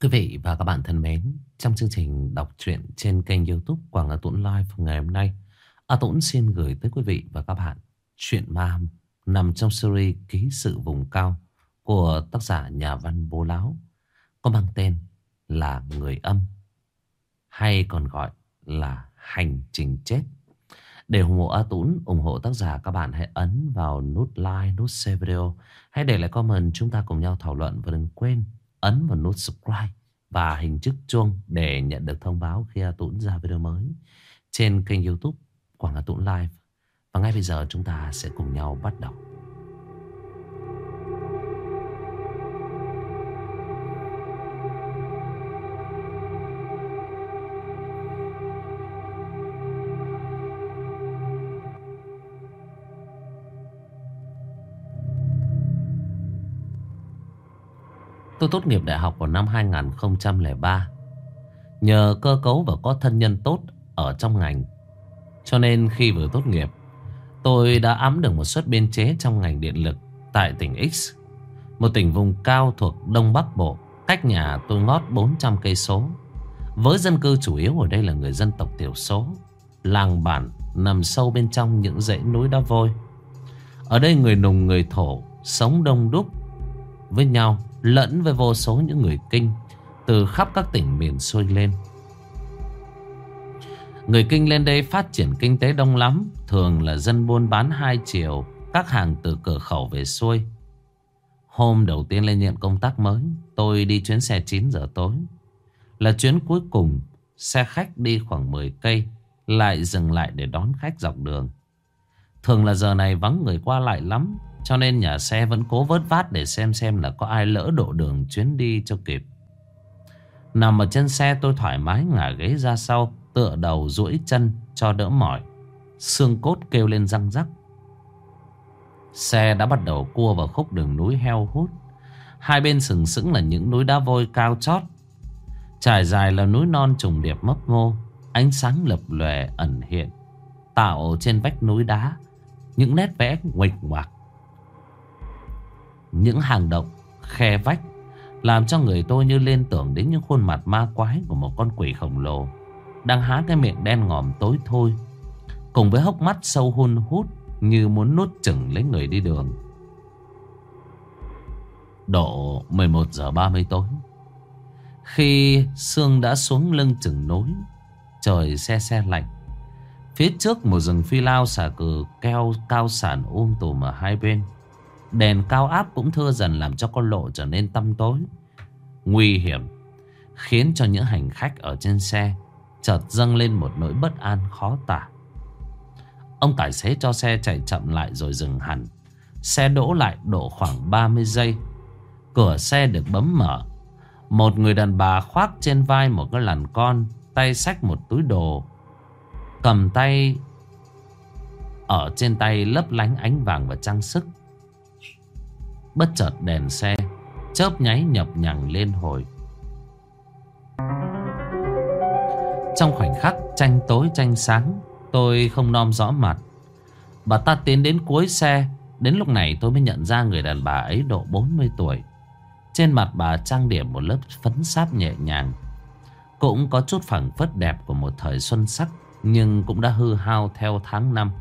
Quý vị và các bạn thân mến, trong chương trình đọc truyện trên kênh YouTube Quảng Hà Tũng Live ngày hôm nay, A Tũng xin gửi tới quý vị và các bạn truyện ma nằm trong series Ký sự vùng cao của tác giả nhà văn Bố Láo, có mang tên là Người Âm, hay còn gọi là Hành Trình Chết. Để ủng hộ A Tũng, ủng hộ tác giả, các bạn hãy ấn vào nút like, nút share video, hãy để lại comment, chúng ta cùng nhau thảo luận. Và đừng quên ấn vào nút subscribe và hình chiếc chuông để nhận được thông báo khi A Tũng ra video mới trên kênh YouTube Quảng Hà Tũng Live. Và ngay bây giờ chúng ta sẽ cùng nhau bắt đầu. Tôi tốt nghiệp đại học vào năm 2003. Nhờ cơ cấu và có thân nhân tốt ở trong ngành, cho nên khi vừa tốt nghiệp, tôi đã ẵm được một suất biên chế trong ngành điện lực tại tỉnh X, một tỉnh vùng cao thuộc Đông Bắc Bộ, cách nhà tôi ngót 400 cây số. Với dân cư chủ yếu ở đây là người dân tộc thiểu số. Làng bản nằm sâu bên trong những dãy núi đá vôi. Ở đây người Nùng người Thổ sống đông đúc với nhau, lẫn với vô số những người Kinh từ khắp các tỉnh miền xuôi lên. Người Kinh lên đây phát triển kinh tế đông lắm, thường là dân buôn bán hai chiều, các hàng từ cửa khẩu về xuôi. Hôm đầu tiên lên nhận công tác mới, tôi đi chuyến xe 9 giờ tối. Là chuyến cuối cùng, xe khách đi khoảng 10 cây, lại dừng lại để đón khách dọc đường. Thường là giờ này vắng người qua lại lắm, cho nên nhà xe vẫn cố vớt vát để xem là có ai lỡ độ đường chuyến đi cho kịp. Nằm ở trên xe, tôi thoải mái ngả ghế ra sau, tựa đầu duỗi chân cho đỡ mỏi. Xương cốt kêu lên răng rắc. Xe đã bắt đầu cua vào khúc đường núi heo hút. Hai bên sừng sững là những núi đá vôi cao chót, trải dài là núi non trùng điệp mấp mô. Ánh sáng lập lòe ẩn hiện, tạo trên vách núi đá những nét vẽ nguệch ngoạc, những hang động, khe vách, làm cho người tôi như liên tưởng đến những khuôn mặt ma quái của một con quỷ khổng lồ đang há cái miệng đen ngòm tối thui, cùng với hốc mắt sâu hun hút như muốn nuốt chửng lấy người đi đường. Độ 11 giờ 30 tối, khi sương đã xuống lưng chừng núi, trời se se lạnh. Phía trước một rừng phi lao xà cừ keo cao sản tùm ở hai bên. Đèn cao áp cũng thưa dần, làm cho con lộ trở nên tăm tối, nguy hiểm, khiến cho những hành khách ở trên xe chợt dâng lên một nỗi bất an khó tả. Ông tài xế cho xe chạy chậm lại rồi dừng hẳn. Xe đỗ lại độ khoảng 30 giây. Cửa xe được bấm mở. Một người đàn bà khoác trên vai một cái làn con, tay xách một túi đồ, cầm tay, ở trên tay lấp lánh ánh vàng và trang sức. Bất chợt đèn xe chớp nháy nhập nhằng lên hồi. Trong khoảnh khắc tranh tối tranh sáng, tôi không nom rõ mặt. Bà ta tiến đến cuối xe. Đến lúc này tôi mới nhận ra người đàn bà ấy độ 40 tuổi. Trên mặt bà trang điểm một lớp phấn sáp nhẹ nhàng, cũng có chút phảng phất đẹp của một thời xuân sắc, nhưng cũng đã hư hao theo tháng năm.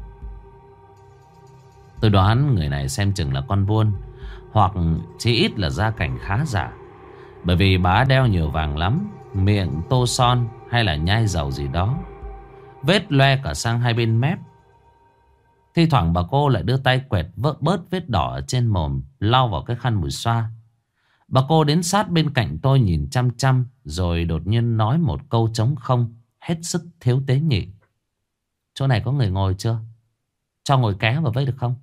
Tôi đoán người này xem chừng là con buôn, hoặc chỉ ít là gia cảnh khá giả, bởi vì bà đeo nhiều vàng lắm, miệng tô son hay là nhai dầu gì đó, vết loe cả sang hai bên mép. Thi thoảng bà cô lại đưa tay quẹt bớt vết đỏ ở trên mồm, lau vào cái khăn mùi xoa. Bà cô đến sát bên cạnh tôi nhìn chăm chăm, rồi đột nhiên nói một câu trống không, hết sức thiếu tế nhị. Chỗ này có người ngồi chưa? Cho ngồi ké vào với được không?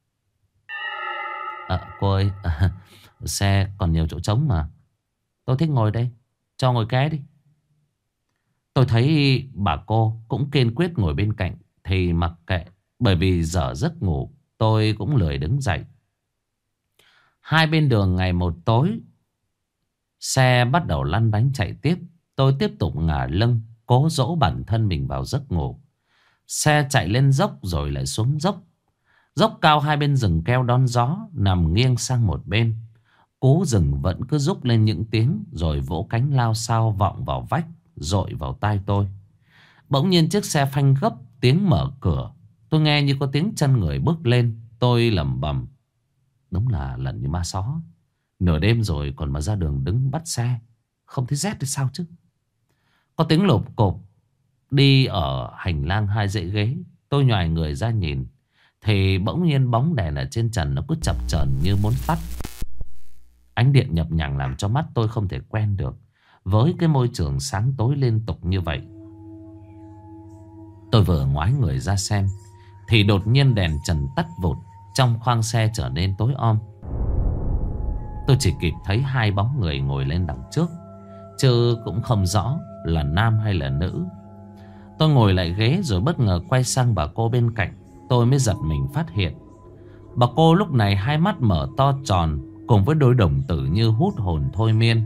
Cô ơi, xe còn nhiều chỗ trống mà. Tôi thích ngồi đây, cho ngồi ké đi. Tôi thấy bà cô cũng kiên quyết ngồi bên cạnh thì mặc kệ, bởi vì dở giấc ngủ, tôi cũng lười đứng dậy. Hai bên đường ngày một tối, xe bắt đầu lăn bánh chạy tiếp. Tôi tiếp tục ngả lưng, cố dỗ bản thân mình vào giấc ngủ. Xe chạy lên dốc rồi lại xuống dốc. Dốc cao hai bên rừng keo đón gió, nằm nghiêng sang một bên. Cú rừng vẫn cứ rúc lên những tiếng, rồi vỗ cánh lao xao vọng vào vách, dội vào tai tôi. Bỗng nhiên chiếc xe phanh gấp, tiếng mở cửa. Tôi nghe như có tiếng chân người bước lên. Tôi lẩm bẩm, đúng là lần như ma só. Nửa đêm rồi còn mà ra đường đứng bắt xe, không thấy rét thì sao chứ. Có tiếng lộp cộp đi ở hành lang hai dãy ghế. Tôi nhoài người ra nhìn, thì bỗng nhiên bóng đèn ở trên trần nó cứ chập chờn như muốn tắt. Ánh điện nhập nhằng làm cho mắt tôi không thể quen được với cái môi trường sáng tối liên tục như vậy. Tôi vừa ngoái người ra xem thì đột nhiên đèn trần tắt vụt, trong khoang xe trở nên tối om. Tôi chỉ kịp thấy hai bóng người ngồi lên đằng trước, chứ cũng không rõ là nam hay là nữ. Tôi ngồi lại ghế rồi bất ngờ quay sang bà cô bên cạnh. Tôi mới giật mình phát hiện bà cô lúc này hai mắt mở to tròn, cùng với đôi đồng tử như hút hồn thôi miên.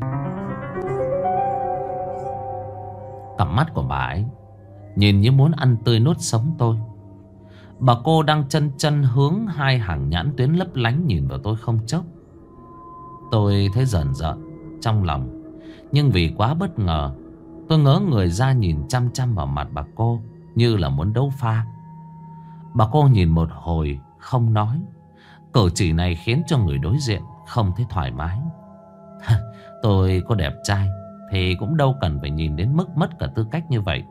Cặp mắt của bà ấy nhìn như muốn ăn tươi nuốt sống tôi. Bà cô đang chân chân hướng hai hàng nhãn tuyến lấp lánh nhìn vào tôi không chớp. Tôi thấy rờn rợn trong lòng, nhưng vì quá bất ngờ, tôi ngớ người ra nhìn chăm chăm vào mặt bà cô như là muốn đấu pha. Bà cô nhìn một hồi không nói. Cử chỉ này khiến cho người đối diện không thấy thoải mái. Tôi có đẹp trai thì cũng đâu cần phải nhìn đến mức mất cả tư cách như vậy.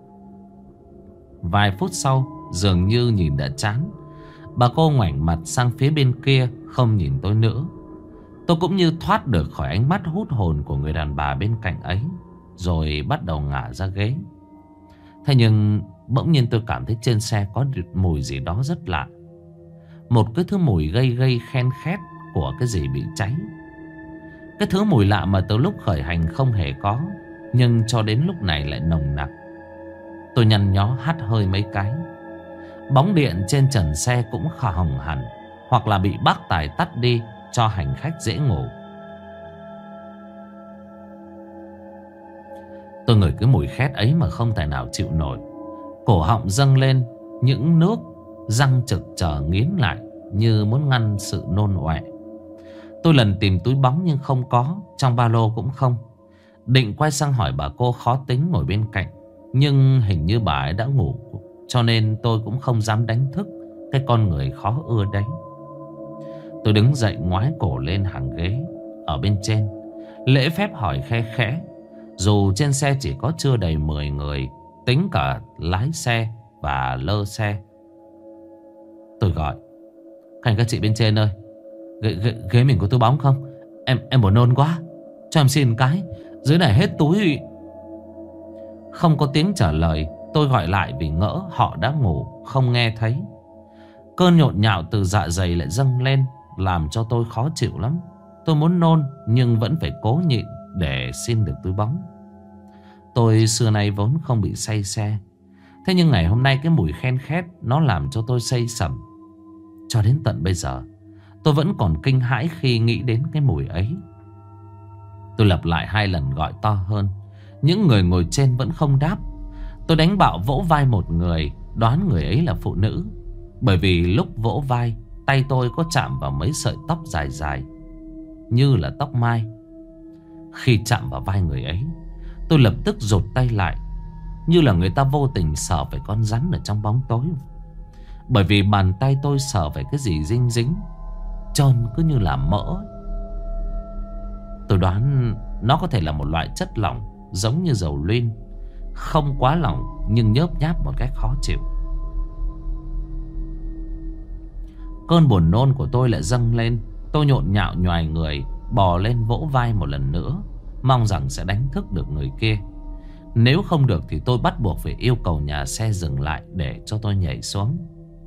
Vài phút sau, dường như nhìn đã chán, bà cô ngoảnh mặt sang phía bên kia, không nhìn tôi nữa. Tôi cũng như thoát được khỏi ánh mắt hút hồn của người đàn bà bên cạnh ấy, rồi bắt đầu ngả ra ghế. Thế nhưng bỗng nhiên tôi cảm thấy trên xe có mùi gì đó rất lạ. Một cái thứ mùi gây gây khen khét của cái gì bị cháy. Cái thứ mùi lạ mà từ lúc khởi hành không hề có, nhưng cho đến lúc này lại nồng nặc. Tôi nhăn nhó hắt hơi mấy cái. Bóng điện trên trần xe cũng hỏng hẳn, hoặc là bị bác tài tắt đi cho hành khách dễ ngủ. Tôi ngửi cái mùi khét ấy mà không thể nào chịu nổi. Cổ họng dâng lên những nước, răng trực chờ nghiến lại như muốn ngăn sự nôn ọe. Tôi lần tìm túi bóng nhưng không có, trong ba lô cũng không. Định quay sang hỏi bà cô khó tính ngồi bên cạnh, nhưng hình như bà ấy đã ngủ, cho nên tôi cũng không dám đánh thức cái con người khó ưa đấy. Tôi đứng dậy ngoái cổ lên hàng ghế ở bên trên, lễ phép hỏi khe khẽ. Dù trên xe chỉ có chưa đầy 10 người, tính cả lái xe và lơ xe. Tôi gọi, các chị bên trên ơi, ghế mình có túi bóng không? Em buồn nôn quá, cho em xin cái, dưới này hết túi. Không có tiếng trả lời. Tôi gọi lại vì ngỡ họ đã ngủ, không nghe thấy. Cơn nhộn nhạo từ dạ dày lại dâng lên, làm cho tôi khó chịu lắm. Tôi muốn nôn nhưng vẫn phải cố nhịn để xin được túi bóng. Tôi xưa nay vốn không bị say xe, thế nhưng ngày hôm nay cái mùi khen khét nó làm cho tôi say sẩm. Cho đến tận bây giờ tôi vẫn còn kinh hãi khi nghĩ đến cái mùi ấy. Tôi lặp lại 2 lần gọi to hơn. Những người ngồi trên vẫn không đáp. Tôi đánh bạo vỗ vai một người, đoán người ấy là phụ nữ, bởi vì lúc vỗ vai, tay tôi có chạm vào mấy sợi tóc dài dài như là tóc mai. Khi chạm vào vai người ấy, tôi lập tức rụt tay lại, như là người ta vô tình sờ phải con rắn ở trong bóng tối. Bởi vì bàn tay tôi sờ phải cái gì dinh dính, trơn cứ như là mỡ. Tôi đoán nó có thể là một loại chất lỏng giống như dầu luyên, không quá lỏng nhưng nhớp nháp một cách khó chịu. Cơn buồn nôn của tôi lại dâng lên. Tôi nhộn nhạo nhoài người, bò lên vỗ vai một lần nữa, mong rằng sẽ đánh thức được người kia. Nếu không được thì tôi bắt buộc phải yêu cầu nhà xe dừng lại để cho tôi nhảy xuống.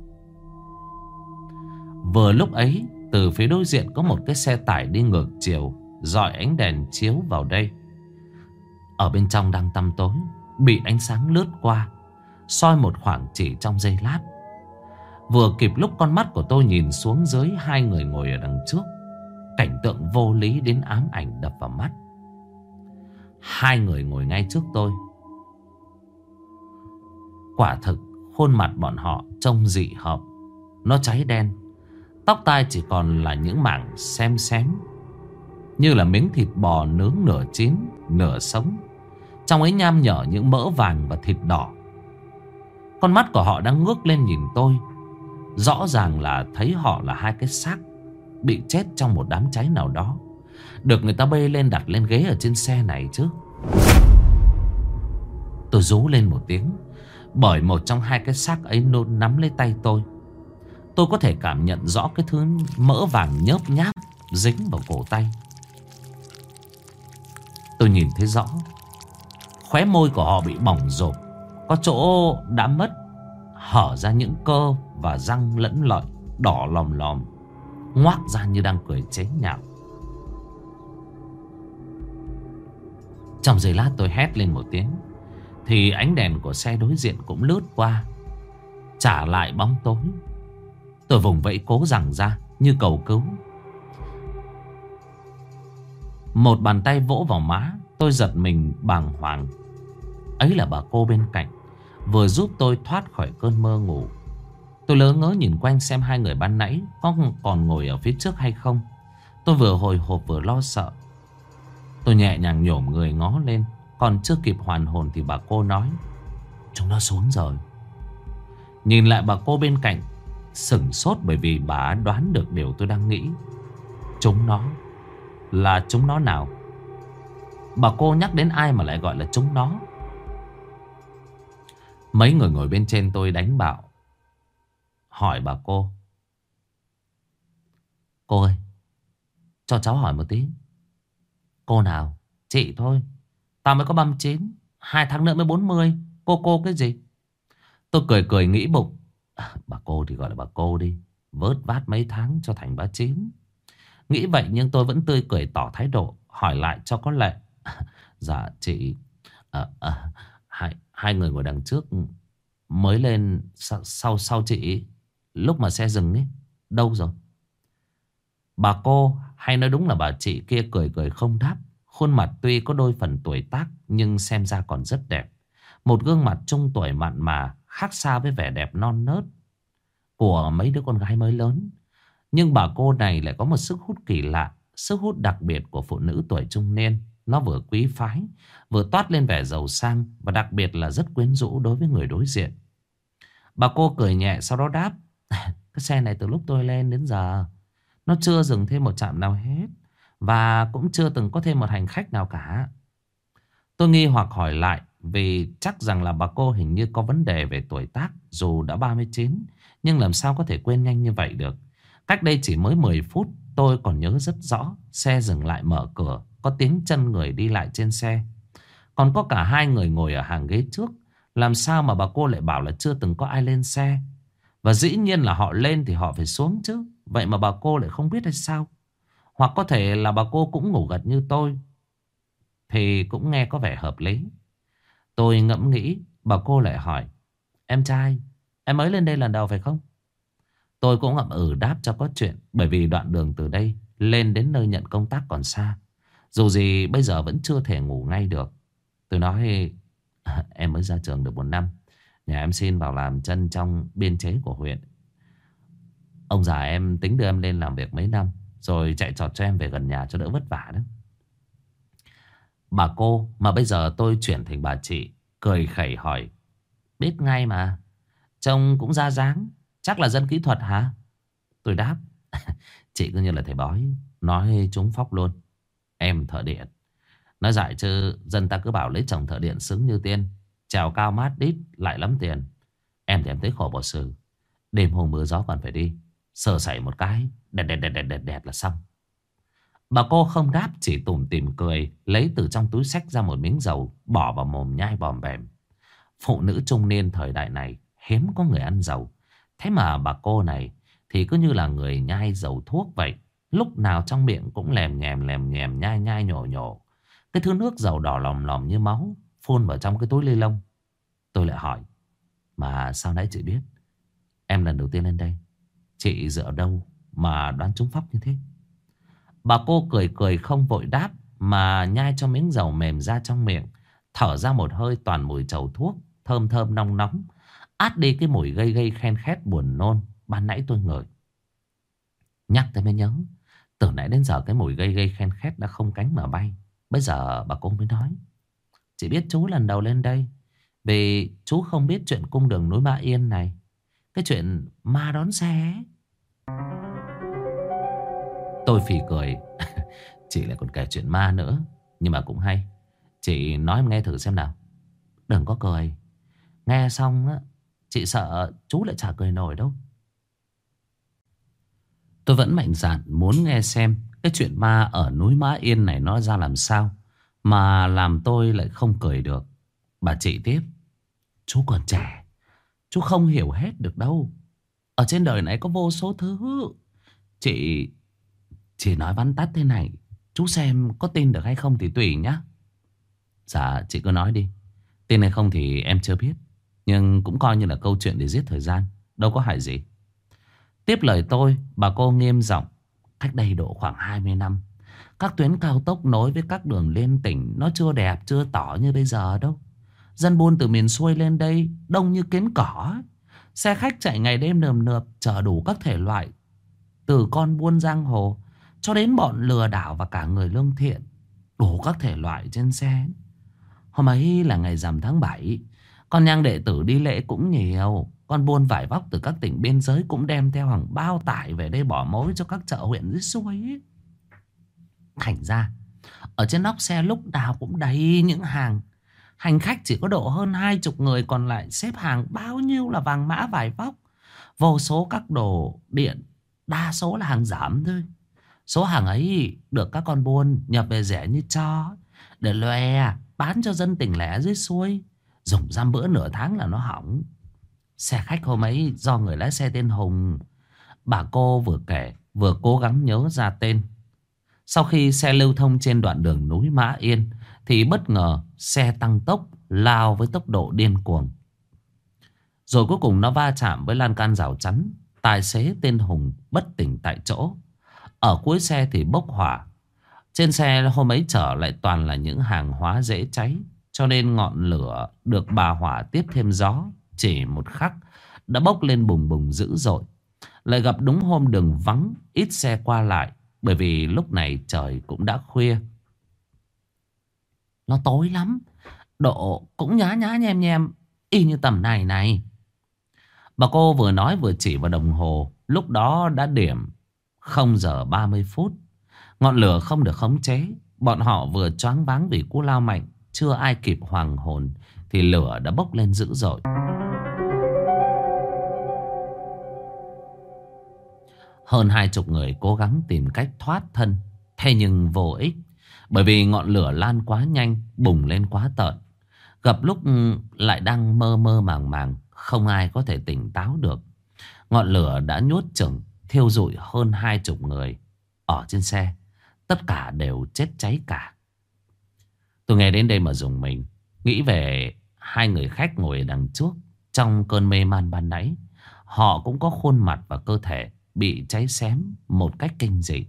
Vừa lúc ấy, từ phía đối diện có một cái xe tải đi ngược chiều, rọi ánh đèn chiếu vào đây. Ở bên trong đang tăm tối, bị ánh sáng lướt qua, soi một khoảng chỉ trong giây lát. Vừa kịp lúc con mắt của tôi nhìn xuống dưới 2 người ngồi ở đằng trước, cảnh tượng vô lý đến ám ảnh đập vào mắt. 2 người ngồi ngay trước tôi. Quả thực khuôn mặt bọn họ trông dị hợm. Nó cháy đen, tóc tai chỉ còn là những mảng xém xém, như là miếng thịt bò nướng nửa chín nửa sống. Trong ấy nham nhở những mỡ vàng và thịt đỏ. Con mắt của họ đang ngước lên nhìn tôi. Rõ ràng là thấy họ là hai cái xác bị chết trong một đám cháy nào đó, được người ta bê lên đặt lên ghế ở trên xe này chứ. Tôi rú lên một tiếng, bởi một trong hai cái xác ấy nắm lấy tay tôi. Tôi có thể cảm nhận rõ cái thứ mỡ vàng nhớp nháp dính vào cổ tay. Tôi nhìn thấy rõ khóe môi của họ bị bỏng rộp, có chỗ đã mất, hở ra những cơ và răng lẫn lợn đỏ lòm lòm, ngoác ra như đang cười chế nhạo. Trong giây lát tôi hét lên một tiếng, thì ánh đèn của xe đối diện cũng lướt qua, trả lại bóng tối. Tôi vùng vẫy cố giằng ra như cầu cứu. Một bàn tay vỗ vào má. Tôi giật mình bàng hoàng. Ấy là bà cô bên cạnh, vừa giúp tôi thoát khỏi cơn mơ ngủ. Tôi lớ ngớ nhìn quanh xem hai người ban nãy có còn ngồi ở phía trước hay không. Tôi vừa hồi hộp vừa lo sợ. Tôi nhẹ nhàng nhổm người ngó lên. Còn chưa kịp hoàn hồn thì bà cô nói: "Chúng nó xuống rồi." Nhìn lại bà cô bên cạnh, sửng sốt bởi vì bà đoán được điều tôi đang nghĩ. Chúng nó là chúng nó nào? Bà cô nhắc đến ai mà lại gọi là chúng nó? Mấy người ngồi bên trên tôi đánh bạo, hỏi bà cô: "Cô ơi, cho cháu hỏi một tí." "Cô nào?" "Chị thôi. Tao mới có 39, 2 tháng nữa mới 40. Cô cái gì?" Tôi cười cười nghĩ bụng, bà cô thì gọi là bà cô đi, vớt vát mấy tháng cho thành bà chín. Nghĩ vậy nhưng tôi vẫn tươi cười tỏ thái độ, hỏi lại cho có lệ: "Dạ chị, hai người ngồi đằng trước mới lên sau chị, lúc mà xe dừng ấy, đâu rồi?" Bà cô, hay nói đúng là bà chị kia, cười cười không đáp. Khuôn mặt tuy có đôi phần tuổi tác nhưng xem ra còn rất đẹp. Một gương mặt trung tuổi mặn mà, khác xa với vẻ đẹp non nớt của mấy đứa con gái mới lớn. Nhưng bà cô này lại có một sức hút kỳ lạ, sức hút đặc biệt của phụ nữ tuổi trung niên. Nó vừa quý phái, vừa toát lên vẻ giàu sang, và đặc biệt là rất quyến rũ đối với người đối diện. Bà cô cười nhẹ sau đó đáp: "Cái xe này từ lúc tôi lên đến giờ, nó chưa dừng thêm một trạm nào hết, và cũng chưa từng có thêm một hành khách nào cả." Tôi nghi hoặc hỏi lại, vì chắc rằng là bà cô hình như có vấn đề về tuổi tác. Dù đã 39, nhưng làm sao có thể quên nhanh như vậy được. Cách đây chỉ mới 10 phút, tôi còn nhớ rất rõ. Xe dừng lại mở cửa, có tiếng chân người đi lại trên xe, còn có cả hai người ngồi ở hàng ghế trước. Làm sao mà bà cô lại bảo là chưa từng có ai lên xe? Và dĩ nhiên là họ lên thì họ phải xuống chứ. Vậy mà bà cô lại không biết hay sao? Hoặc có thể là bà cô cũng ngủ gật như tôi, thì cũng nghe có vẻ hợp lý. Tôi ngẫm nghĩ, bà cô lại hỏi: "Em trai, em mới lên đây lần đầu phải không?" Tôi cũng ngậm đáp cho có chuyện, bởi vì đoạn đường từ đây lên đến nơi nhận công tác còn xa. Dù gì bây giờ vẫn chưa thể ngủ ngay được. Tôi nói: "Em mới ra trường được 1 năm. Nhà em xin vào làm chân trong biên chế của huyện. Ông già em tính đưa em lên làm việc mấy năm, rồi chạy trọt cho em về gần nhà cho đỡ vất vả đó." Bà cô mà bây giờ tôi chuyển thành bà chị, cười khẩy hỏi: "Biết ngay mà, trông cũng ra dáng, chắc là dân kỹ thuật hả?" Tôi đáp: "Chị cứ như là thầy bói, nói trúng phóc luôn. Em thợ điện. Nói dại chứ dân ta cứ bảo lấy chồng thợ điện xứng như tiên, trèo cao mát đít lại lắm tiền. Em thì em thấy khổ bỏ xử. Đêm hôm mưa gió còn phải đi, sờ sẩy một cái đẹt là xong." Bà cô không đáp, chỉ tủm tỉm cười, lấy từ trong túi xách ra một miếng dầu, bỏ vào mồm nhai bòm bèm. Phụ nữ trung niên thời đại này hiếm có người ăn dầu. Thế mà bà cô này thì cứ như là người nhai dầu thuốc vậy. Lúc nào trong miệng cũng lèm nhèm nhai nhai nhổ nhổ. Cái thứ nước dầu đỏ lòm lòm như máu phun vào trong cái túi ni lông. Tôi lại hỏi: "Mà sao nãy chị biết em lần đầu tiên lên đây? Chị dựa đâu mà đoán trúng phóc như thế?" Bà cô cười cười không vội đáp, mà nhai cho miếng dầu mềm ra trong miệng, thở ra một hơi toàn mùi trầu thuốc, thơm thơm nong nóng, át đi cái mùi gây gây khen khét buồn nôn ban nãy tôi ngửi. Nhắc tới mới nhớ, Từ nãy đến giờ cái mùi gây gây khen khét đã không cánh mà bay. Bây giờ bà cô mới nói: Chị biết chú lần đầu lên đây vì chú không biết chuyện cung đường núi Mã Yên này. Cái chuyện ma đón xe ấy. Tôi phì cười. Chị lại còn kể chuyện ma nữa. Nhưng mà cũng hay. Chị nói em nghe thử xem nào. Đừng có cười. Nghe xong á, chị sợ chú lại chả cười nổi đâu. Tôi vẫn mạnh dạn muốn nghe xem cái chuyện ma ở núi Mã Yên này nó ra làm sao mà làm tôi lại không cười được. Bà chị tiếp: Chú còn trẻ, chú không hiểu hết được đâu. Ở trên đời này có vô số thứ. Chị chỉ nói vắn tắt thế này, chú xem có tin được hay không thì tùy nhá. Dạ chị cứ nói đi. Tin hay không thì em chưa biết, nhưng cũng coi như là câu chuyện để giết thời gian, đâu có hại gì. Tiếp lời tôi, bà cô nghiêm giọng: Cách đây độ khoảng 20 năm, các tuyến cao tốc nối với các đường lên tỉnh nó chưa đẹp, chưa tỏ như bây giờ đâu. Dân buôn từ miền xuôi lên đây đông như kiến cỏ. Xe khách chạy ngày đêm nườm nượp, chở đủ các thể loại, từ con buôn giang hồ cho đến bọn lừa đảo và cả người lương thiện. Đủ các thể loại trên xe. Hôm ấy là ngày rằm tháng 7, con nhang đệ tử đi lễ cũng nhiều. Con buôn vải vóc từ các tỉnh biên giới cũng đem theo hàng bao tải về đây bỏ mối cho các chợ huyện dưới xuôi ấy. Thành ra ở trên nóc xe lúc nào cũng đầy những hàng. Hành khách chỉ có độ hơn 20 người, còn lại xếp hàng bao nhiêu là vàng mã vải vóc. Vô số các đồ điện, đa số là hàng giảm thôi. Số hàng ấy được các con buôn nhập về rẻ như cho, để lòe bán cho dân tỉnh lẻ dưới xuôi. Dùng dăm bữa nửa tháng là nó hỏng. Xe khách hôm ấy do người lái xe tên Hùng. Bà cô vừa kể vừa cố gắng nhớ ra tên. Sau khi xe lưu thông trên đoạn đường núi Mã Yên thì bất ngờ xe tăng tốc lao với tốc độ điên cuồng. Rồi cuối cùng nó va chạm với lan can rào chắn. Tài xế tên Hùng bất tỉnh tại chỗ. Ở cuối xe thì bốc hỏa. Trên xe hôm ấy chở lại toàn là những hàng hóa dễ cháy, cho nên ngọn lửa được bà hỏa tiếp thêm gió, chỉ một khắc đã bốc lên bùng bùng dữ dội. Lại gặp đúng hôm đường vắng, ít xe qua lại, bởi vì lúc này trời cũng đã khuya. Nó tối lắm, độ cũng nhá nhá nhem nhem, y như tầm này này. Bà cô vừa nói vừa chỉ vào đồng hồ. Lúc đó đã điểm 0 giờ 30 phút. Ngọn lửa không được khống chế. Bọn họ vừa choáng váng vì cú lao mạnh, chưa ai kịp hoàng hồn thì lửa đã bốc lên dữ dội. Hơn 20 người cố gắng tìm cách thoát thân, thế nhưng vô ích. Bởi vì ngọn lửa lan quá nhanh, bùng lên quá tợn. Gặp lúc lại đang mơ mơ màng màng, không ai có thể tỉnh táo được. Ngọn lửa đã nhốt chừng, thiêu rụi hơn 20 người ở trên xe. Tất cả đều chết cháy cả. Tôi nghe đến đây mà rùng mình, nghĩ về hai người khách ngồi đằng trước. Trong cơn mê man ban nãy, họ cũng có khuôn mặt và cơ thể bị cháy xém một cách kinh dị.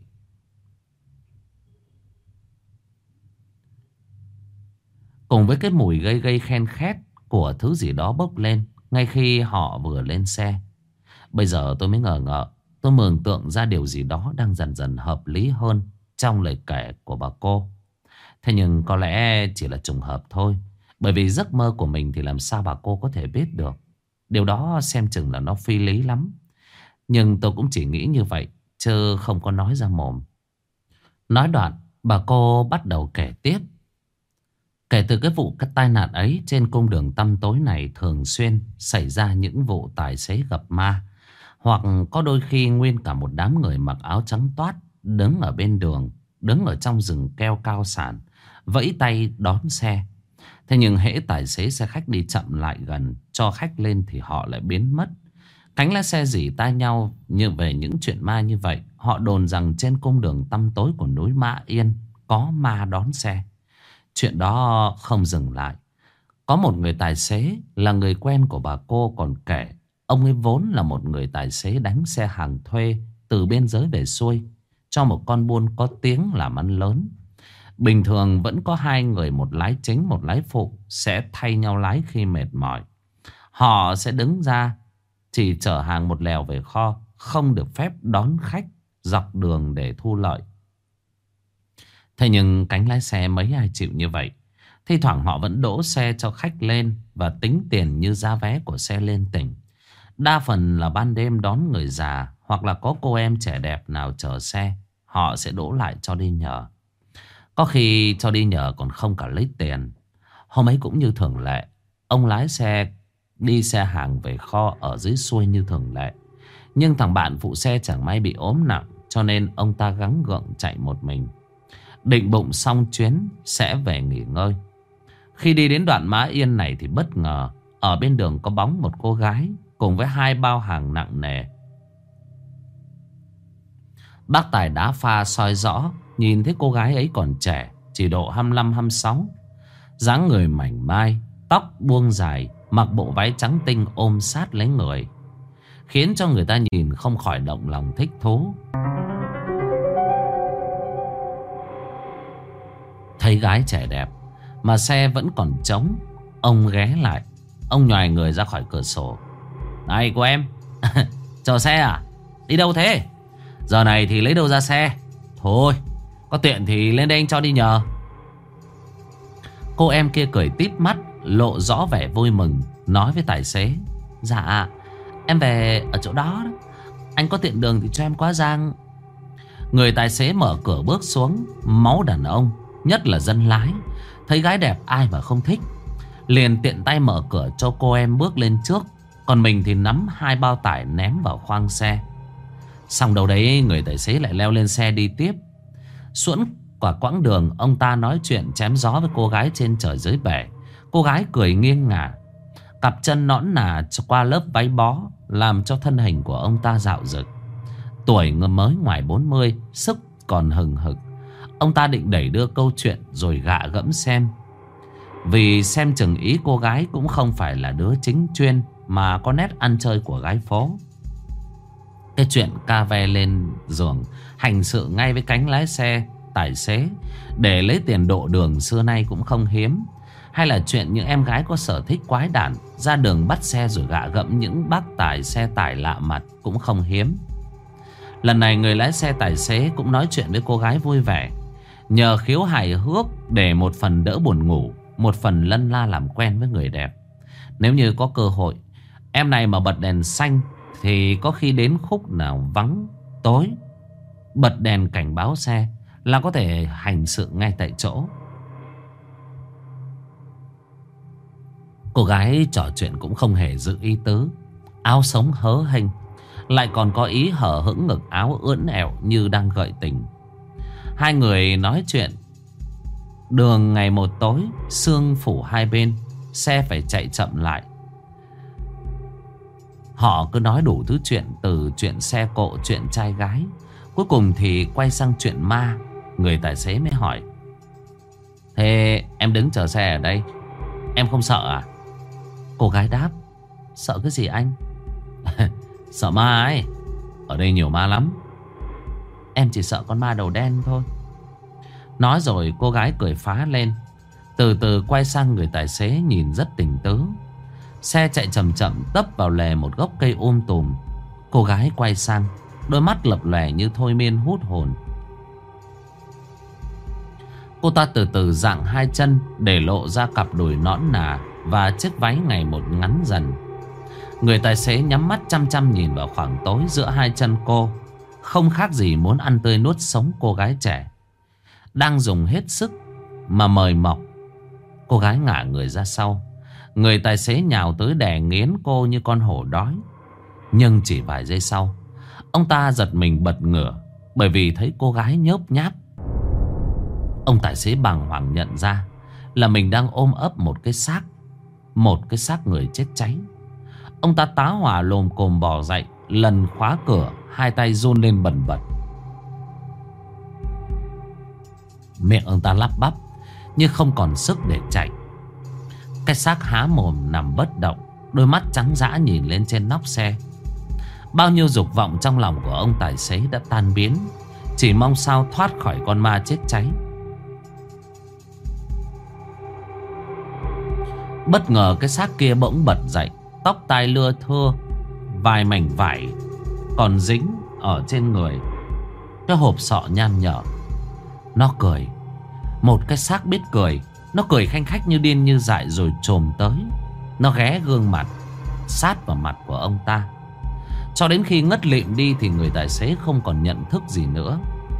Cùng với cái mùi gây gây khen khét của thứ gì đó bốc lên ngay khi họ vừa lên xe. Bây giờ tôi mới ngờ ngợ. Tôi mường tượng ra điều gì đó đang dần dần hợp lý hơn trong lời kể của bà cô. Thế nhưng có lẽ chỉ là trùng hợp thôi. Bởi vì giấc mơ của mình thì làm sao bà cô có thể biết được. Điều đó xem chừng là nó phi lý lắm. Nhưng tôi cũng chỉ nghĩ như vậy, chứ không có nói ra mồm. Nói đoạn, bà cô bắt đầu kể tiếp. Kể từ cái vụ tai nạn ấy, trên cung đường tăm tối này thường xuyên xảy ra những vụ tài xế gặp ma. Hoặc có đôi khi nguyên cả một đám người mặc áo trắng toát đứng ở bên đường, đứng ở trong rừng keo cao sản, vẫy tay đón xe. Thế nhưng hễ tài xế xe khách đi chậm lại gần cho khách lên thì họ lại biến mất. Cánh lái xe rỉ tai nhau như về những chuyện ma như vậy. Họ đồn rằng trên cung đường tăm tối của núi Mã Yên có ma đón xe. Chuyện đó không dừng lại. Có một người tài xế là người quen của bà cô còn kể. Ông ấy vốn là một người tài xế đánh xe hàng thuê từ biên giới về xuôi cho một con buôn có tiếng làm ăn lớn. Bình thường vẫn có hai người, một lái chính một lái phụ, sẽ thay nhau lái khi mệt mỏi. Họ sẽ đứng ra chỉ chở hàng một lèo về kho, không được phép đón khách dọc đường để thu lợi. Thế nhưng cánh lái xe mấy ai chịu như vậy. Thi thoảng họ vẫn đỗ xe cho khách lên và tính tiền như giá vé của xe lên tỉnh. Đa phần là ban đêm đón người già hoặc là có cô em trẻ đẹp nào chờ xe, họ sẽ đỗ lại cho đi nhờ. Có khi cho đi nhờ còn không cả lấy tiền. Hôm ấy cũng như thường lệ, ông lái xe đi xe hàng về kho ở dưới xuôi như thường lệ. Nhưng thằng bạn phụ xe chẳng may bị ốm nặng, cho nên ông ta gắng gượng chạy một mình. Định bụng xong chuyến sẽ về nghỉ ngơi. Khi đi đến đoạn Mã Yên này thì bất ngờ ở bên đường có bóng một cô gái cùng với 2 bao hàng nặng nề. Bác tài đá pha soi rõ, nhìn thấy cô gái ấy còn trẻ, chỉ độ 25-26. Dáng người mảnh mai, tóc buông dài, mặc bộ váy trắng tinh ôm sát lấy người, khiến cho người ta nhìn không khỏi động lòng thích thú. Thấy gái trẻ đẹp mà xe vẫn còn trống, ông ghé lại. Ông nhoài người ra khỏi cửa sổ. Này cô em, chờ xe à? Đi đâu thế? Giờ này thì lấy đâu ra xe? Thôi, có tiện thì lên đây anh cho đi nhờ. Cô em kia cười tít mắt, lộ rõ vẻ vui mừng, nói với tài xế. Dạ, em về ở chỗ đó. Anh có tiện đường thì cho em qua giang. Người tài xế mở cửa bước xuống. Máu đàn ông, nhất là dân lái, thấy gái đẹp ai mà không thích, liền tiện tay mở cửa cho cô em bước lên trước. Còn mình thì nắm 2 bao tải ném vào khoang xe. Xong đâu đấy người tài xế lại leo lên xe đi tiếp. Suốt quả quãng đường ông ta nói chuyện chém gió với cô gái trên trời dưới bể. Cô gái cười nghiêng ngả, cặp chân nõn nà qua lớp váy bó làm cho thân hình của ông ta dạo dực. Tuổi người mới ngoài 40, sức còn hừng hực. Ông ta định đẩy đưa câu chuyện rồi gạ gẫm xem. Vì xem chừng ý cô gái cũng không phải là đứa chính chuyên, mà có nét ăn chơi của gái phố. Cái chuyện ca ve lên giường hành sự ngay với cánh lái xe, tài xế để lấy tiền độ đường xưa nay cũng không hiếm. Hay là chuyện những em gái có sở thích quái đản ra đường bắt xe rồi gạ gẫm những bác tài xe tải lạ mặt cũng không hiếm. Lần này người lái xe tài xế cũng nói chuyện với cô gái vui vẻ, nhờ khiếu hài hước để một phần đỡ buồn ngủ, một phần lân la làm quen với người đẹp. Nếu như có cơ hội, em này mà bật đèn xanh thì có khi đến khúc nào vắng tối, bật đèn cảnh báo xe là có thể hành sự ngay tại chỗ. Cô gái trò chuyện cũng không hề giữ ý tứ, áo sống hớ hênh, lại còn có ý hở hững ngực áo ưỡn ẹo như đang gợi tình. Hai người nói chuyện. Đường ngày một tối, sương phủ hai bên, xe phải chạy chậm lại. Họ cứ nói đủ thứ chuyện, từ chuyện xe cộ, chuyện trai gái, cuối cùng thì quay sang chuyện ma. Người tài xế mới hỏi: thế em đứng chờ xe ở đây, em không sợ à? Cô gái đáp: sợ cái gì anh? Sợ ma ấy, ở đây nhiều ma lắm. Em chỉ sợ con ma đầu đen thôi. Nói rồi cô gái cười phá lên, từ từ quay sang người tài xế nhìn rất tình tứ. Xe chạy chậm chậm tấp vào lề một gốc cây tùm. Cô gái quay sang, đôi mắt lập lòe như thôi miên hút hồn. Cô ta từ từ dạng hai chân để lộ ra cặp đùi nõn nà và chiếc váy ngày một ngắn dần. Người tài xế nhắm mắt chăm chăm nhìn vào khoảng tối giữa hai chân cô, không khác gì muốn ăn tươi nuốt sống cô gái trẻ đang dùng hết sức mà mời mọc. Cô gái ngả người ra sau, người tài xế nhào tới đè nghiến cô như con hổ đói. Nhưng chỉ vài giây sau, ông ta giật mình bật ngửa, bởi vì thấy cô gái nhớp nháp. Ông tài xế bàng hoàng nhận ra là mình đang ôm ấp một cái xác người chết cháy. Ông ta tá hỏa lồm cồm bò dậy, lần khóa cửa, hai tay run lên bần bật. Miệng ông ta lắp bắp nhưng không còn sức để chạy. Cái xác há mồm nằm bất động, đôi mắt trắng dã nhìn lên trên nóc xe. Bao nhiêu dục vọng trong lòng của ông tài xế đã tan biến, chỉ mong sao thoát khỏi con ma chết cháy. Bất ngờ cái xác kia bỗng bật dậy, tóc tai lưa thưa, vài mảnh vải còn dính ở trên người. cái hộp sọ nham nhở. Nó cười, một cái xác biết cười. Nó cười khanh khách như điên như dại rồi chồm tới. Nó ghé gương mặt sát vào mặt của ông ta. Cho đến khi ngất lịm đi thì người tài xế không còn nhận thức gì nữa.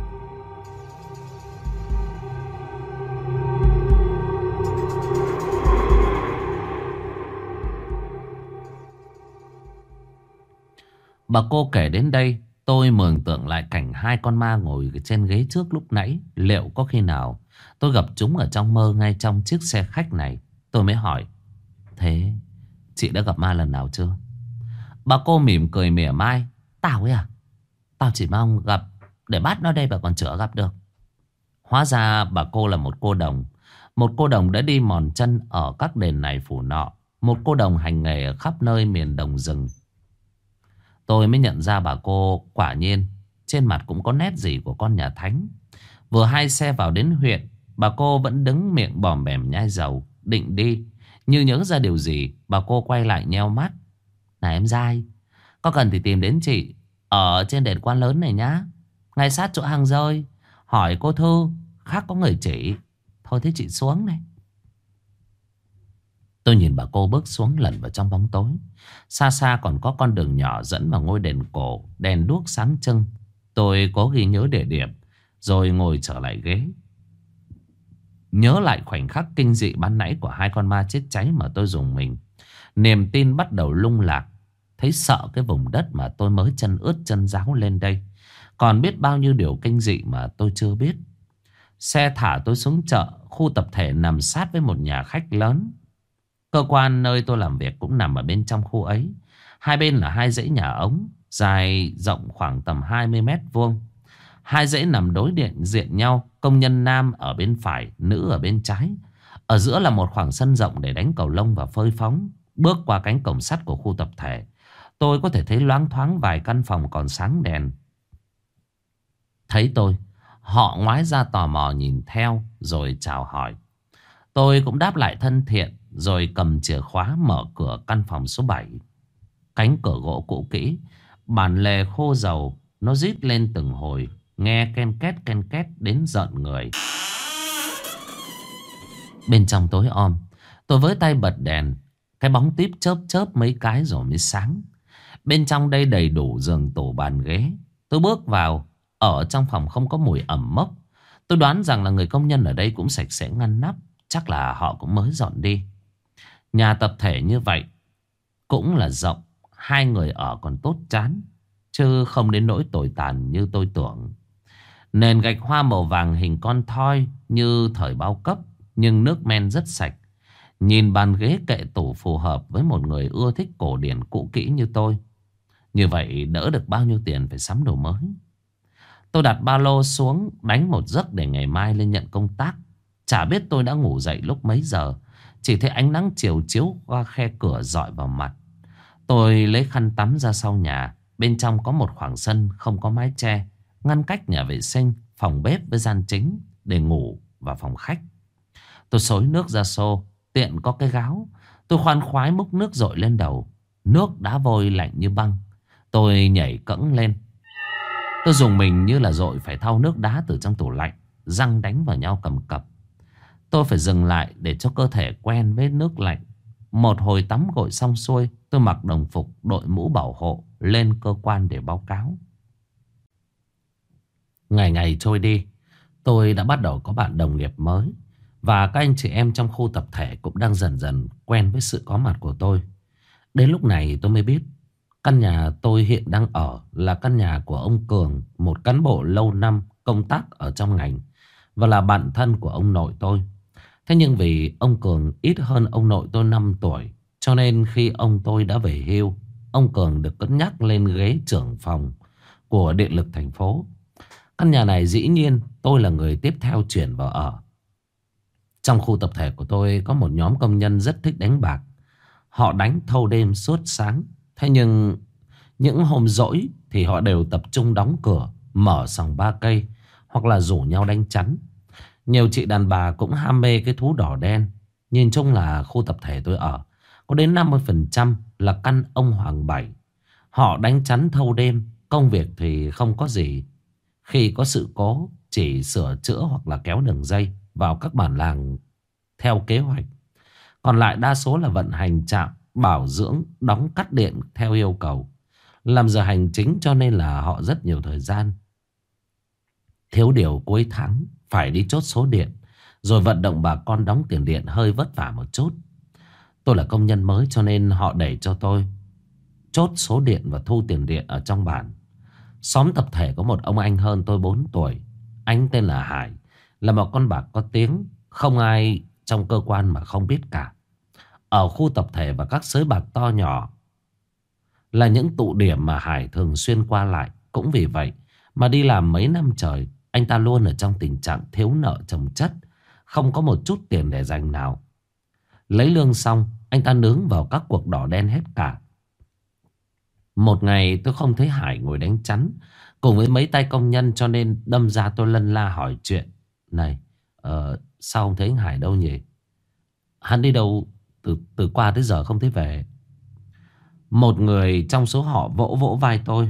Bà cô kể đến đây, tôi mường tượng lại cảnh hai con ma ngồi trên ghế trước lúc nãy. Liệu có khi nào tôi gặp chúng ở trong mơ ngay trong chiếc xe khách này? Tôi mới hỏi, thế chị đã gặp ma lần nào chưa? Bà cô mỉm cười mỉa mai. Tao ấy à? Tao chỉ mong gặp để bắt nó đây mà còn chưa gặp được. Hóa ra bà cô là một cô đồng. Một cô đồng đã đi mòn chân ở các đền này phủ nọ. Một cô đồng hành nghề ở khắp nơi miền đồng rừng. Tôi mới nhận ra bà cô quả nhiên trên mặt cũng có nét gì của con nhà thánh. Vừa hai xe vào đến huyện, bà cô vẫn đứng miệng bòm bèm nhai dầu định đi. Như nhớ ra điều gì, bà cô quay lại nheo mắt. Này em dai, có cần thì tìm đến chị ở trên đền Quan Lớn này nhá, ngay sát chỗ hang rơi. Hỏi cô Thư, khác có người chỉ. Thôi thế chị xuống này. Tôi nhìn bà cô bước xuống lẩn vào trong bóng tối. Xa xa còn có con đường nhỏ dẫn vào ngôi đền cổ, đèn đuốc sáng trưng. Tôi có ghi nhớ địa điểm, rồi ngồi trở lại ghế. Nhớ lại khoảnh khắc kinh dị ban nãy của hai con ma chết cháy mà tôi dùng mình. Niềm tin bắt đầu lung lạc. Thấy sợ cái vùng đất mà tôi mới chân ướt chân ráo lên đây. Còn biết bao nhiêu điều kinh dị mà tôi chưa biết. Xe thả tôi xuống chợ, khu tập thể nằm sát với một nhà khách lớn. Cơ quan nơi tôi làm việc cũng nằm ở bên trong khu ấy. Hai bên là hai dãy nhà ống, dài rộng khoảng tầm 20 mét vuông. Hai dãy nằm đối diện nhau, công nhân nam ở bên phải, nữ ở bên trái. Ở giữa là một khoảng sân rộng để đánh cầu lông và phơi phóng. Bước qua cánh cổng sắt của khu tập thể, tôi có thể thấy loáng thoáng vài căn phòng còn sáng đèn. Thấy tôi, họ ngoái ra tò mò nhìn theo rồi chào hỏi. Tôi cũng đáp lại thân thiện, rồi cầm chìa khóa mở cửa căn phòng số 7. Cánh cửa gỗ cũ kỹ, bản lề khô dầu, nó rít lên từng hồi, nghe ken két đến rợn người. Bên trong tối om, tôi với tay bật đèn. Cái bóng típ chớp chớp mấy cái rồi mới sáng. Bên trong đây đầy đủ giường tủ bàn ghế. Tôi bước vào, ở trong phòng không có mùi ẩm mốc. Tôi đoán rằng là người công nhân ở đây cũng sạch sẽ ngăn nắp. Chắc là họ cũng mới dọn đi. Nhà tập thể như vậy cũng là rộng, hai người ở còn tốt chán, chứ không đến nỗi tồi tàn như tôi tưởng. Nền gạch hoa màu vàng hình con thoi như thời bao cấp, nhưng nước men rất sạch. Nhìn bàn ghế kệ tủ phù hợp với một người ưa thích cổ điển cũ kỹ như tôi. Như vậy đỡ được bao nhiêu tiền phải sắm đồ mới. Tôi đặt ba lô xuống, đánh một giấc để ngày mai lên nhận công tác. Chả biết tôi đã ngủ dậy lúc mấy giờ. Chỉ thấy ánh nắng chiều chiếu qua khe cửa rọi vào mặt. Tôi lấy khăn tắm ra sau nhà. Bên trong có một khoảng sân không có mái che, ngăn cách nhà vệ sinh, phòng bếp với gian chính để ngủ và phòng khách. Tôi xối nước ra xô, tiện có cái gáo. Tôi khoan khoái múc nước dội lên đầu. Nước đá vôi lạnh như băng. Tôi nhảy cẫng lên. Tôi dùng mình như là dội phải thau nước đá từ trong tủ lạnh, răng đánh vào nhau cầm cập. Tôi phải dừng lại để cho cơ thể quen với nước lạnh. Một hồi tắm gội xong xuôi, tôi mặc đồng phục, đội mũ bảo hộ, lên cơ quan để báo cáo. Ngày ngày trôi đi, tôi đã bắt đầu có bạn đồng nghiệp mới. Và các anh chị em trong khu tập thể cũng đang dần dần quen với sự có mặt của tôi. Đến lúc này tôi mới biết, căn nhà tôi hiện đang ở là căn nhà của ông Cường, một cán bộ lâu năm công tác ở trong ngành và là bạn thân của ông nội tôi. Thế nhưng vì ông Cường ít hơn ông nội tôi 5 tuổi, cho nên khi ông tôi đã về hưu, ông Cường được cất nhắc lên ghế trưởng phòng của điện lực thành phố. Căn nhà này dĩ nhiên tôi là người tiếp theo chuyển vào ở. Trong khu tập thể của tôi có một nhóm công nhân rất thích đánh bạc. Họ đánh thâu đêm suốt sáng. Thế nhưng những hôm rỗi thì họ đều tập trung đóng cửa, mở sòng ba cây, hoặc là rủ nhau đánh chắn. Nhiều chị đàn bà cũng ham mê cái thú đỏ đen. Nhìn chung là khu tập thể tôi ở có đến 50% là căn ông Hoàng Bảy. Họ đánh chắn thâu đêm, công việc thì không có gì. Khi có sự cố chỉ sửa chữa hoặc là kéo đường dây vào các bản làng theo kế hoạch. Còn lại đa số là vận hành trạm, bảo dưỡng, đóng cắt điện theo yêu cầu. Làm giờ hành chính cho nên là họ rất nhiều thời gian. Thiếu điều cuối tháng phải đi chốt số điện, rồi vận động bà con đóng tiền điện hơi vất vả một chút. Tôi là công nhân mới cho nên họ đẩy cho tôi chốt số điện và thu tiền điện ở trong bản. Xóm tập thể có một ông anh hơn tôi 4 tuổi. Anh tên là Hải, là một con bạc có tiếng, không ai trong cơ quan mà không biết cả. Ở khu tập thể và các sới bạc to nhỏ là những tụ điểm mà Hải thường xuyên qua lại. Cũng vì vậy mà đi làm mấy năm trời, anh ta luôn ở trong tình trạng thiếu nợ chồng chất, không có một chút tiền để dành nào. Lấy lương xong, anh ta nướng vào các cuộc đỏ đen hết cả. Một ngày tôi không thấy Hải ngồi đánh chắn cùng với mấy tay công nhân, cho nên đâm ra tôi lân la hỏi chuyện. Này, sao không thấy anh Hải đâu nhỉ? Hắn đi đâu từ qua tới giờ không thấy về? Một người trong số họ vỗ vỗ vai tôi.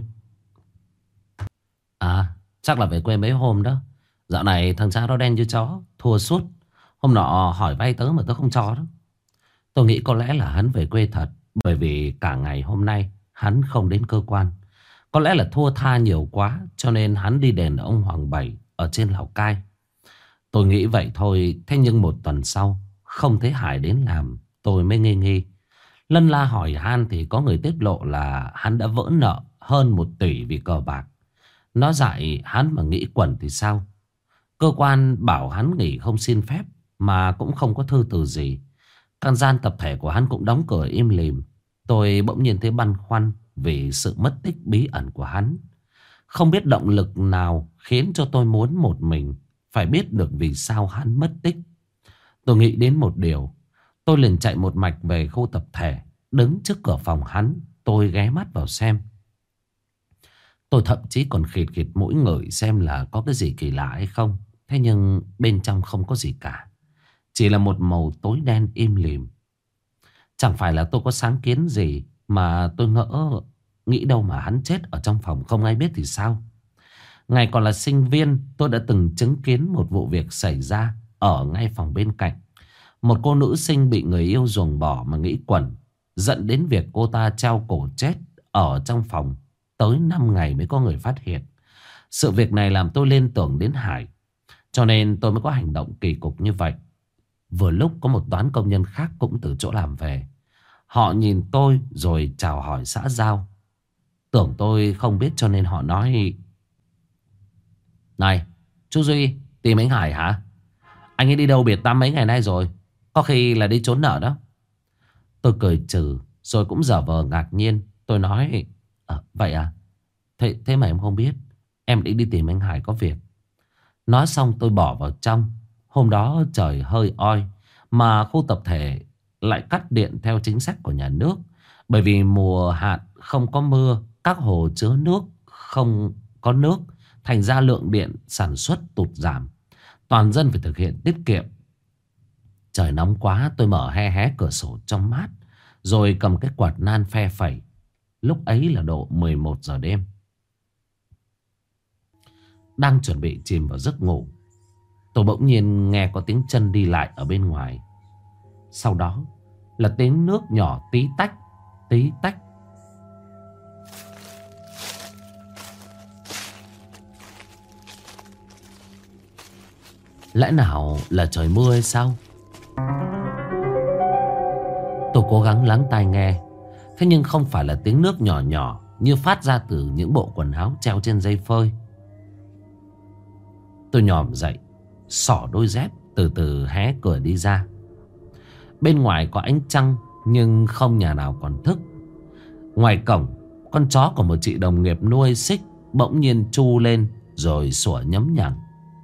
À, chắc là về quê mấy hôm đó. Dạo này thằng cha đó đen như chó, thua suốt. Hôm nọ hỏi vay tớ mà tớ không cho đó. Tôi nghĩ có lẽ là hắn về quê thật, bởi vì cả ngày hôm nay hắn không đến cơ quan. Có lẽ là thua tha nhiều quá, cho nên hắn đi đền ông Hoàng Bảy ở trên Lào Cai. Tôi nghĩ vậy thôi. Thế nhưng một tuần sau không thấy Hải đến làm, tôi mới nghi nghi. Lân la hỏi han thì có người tiết lộ là hắn đã vỡ nợ hơn 1 tỷ vì cờ bạc. Nó dại hắn mà nghĩ quẩn thì sao? Cơ quan bảo hắn nghỉ không xin phép, mà cũng không có thư từ gì. Căn gian tập thể của hắn cũng đóng cửa im lìm. Tôi bỗng nhiên thấy băn khoăn vì sự mất tích bí ẩn của hắn. Không biết động lực nào khiến cho tôi muốn một mình phải biết được vì sao hắn mất tích. Tôi nghĩ đến một điều. Tôi liền chạy một mạch về khu tập thể. Đứng trước cửa phòng hắn, tôi ghé mắt vào xem. Tôi thậm chí còn khịt khịt mũi ngửi xem là có cái gì kỳ lạ hay không. Thế nhưng bên trong không có gì cả. Chỉ là một màu tối đen im lìm. Chẳng phải là tôi có sáng kiến gì, mà tôi nghĩ đâu mà hắn chết ở trong phòng không ai biết thì sao. Ngày còn là sinh viên, tôi đã từng chứng kiến một vụ việc xảy ra ở ngay phòng bên cạnh. Một cô nữ sinh bị người yêu ruồng bỏ mà nghĩ quẩn, dẫn đến việc cô ta treo cổ chết ở trong phòng. Tới 5 ngày mới có người phát hiện. Sự việc này làm tôi liên tưởng đến Hải, cho nên tôi mới có hành động kỳ cục như vậy. Vừa lúc có một toán công nhân khác cũng từ chỗ làm về. Họ nhìn tôi rồi chào hỏi xã giao. Tưởng tôi không biết cho nên họ nói: Này, chú Duy, tìm anh Hải hả? Anh ấy đi đâu biệt tăm mấy ngày nay rồi? Có khi là đi trốn nợ đó. Tôi cười trừ rồi cũng giả vờ ngạc nhiên. Tôi nói: Vậy à? Thế mà em không biết. Em định đi tìm anh Hải có việc. Nói xong tôi bỏ vào trong. Hôm đó trời hơi oi, mà khu tập thể lại cắt điện theo chính sách của nhà nước. Bởi vì mùa hạn không có mưa, các hồ chứa nước không có nước, thành ra lượng điện sản xuất tụt giảm. Toàn dân phải thực hiện tiết kiệm. Trời nóng quá, tôi mở hé cửa sổ trong mát, rồi cầm cái quạt nan phe phẩy. Lúc ấy là độ 11 giờ đêm. Đang chuẩn bị chìm vào giấc ngủ, tôi bỗng nhiên nghe có tiếng chân đi lại ở bên ngoài. Sau đó là tiếng nước nhỏ tí tách, tí tách. Lẽ nào là trời mưa hay sao? Tôi cố gắng lắng tai nghe. Thế nhưng không phải là tiếng nước nhỏ nhỏ như phát ra từ những bộ quần áo treo trên dây phơi. Tôi nhòm dậy, xỏ đôi dép, từ từ hé cửa đi ra. Bên ngoài có ánh trăng nhưng không nhà nào còn thức. Ngoài cổng, con chó của một chị đồng nghiệp nuôi xích bỗng nhiên tru lên rồi sủa nhấm nhằng.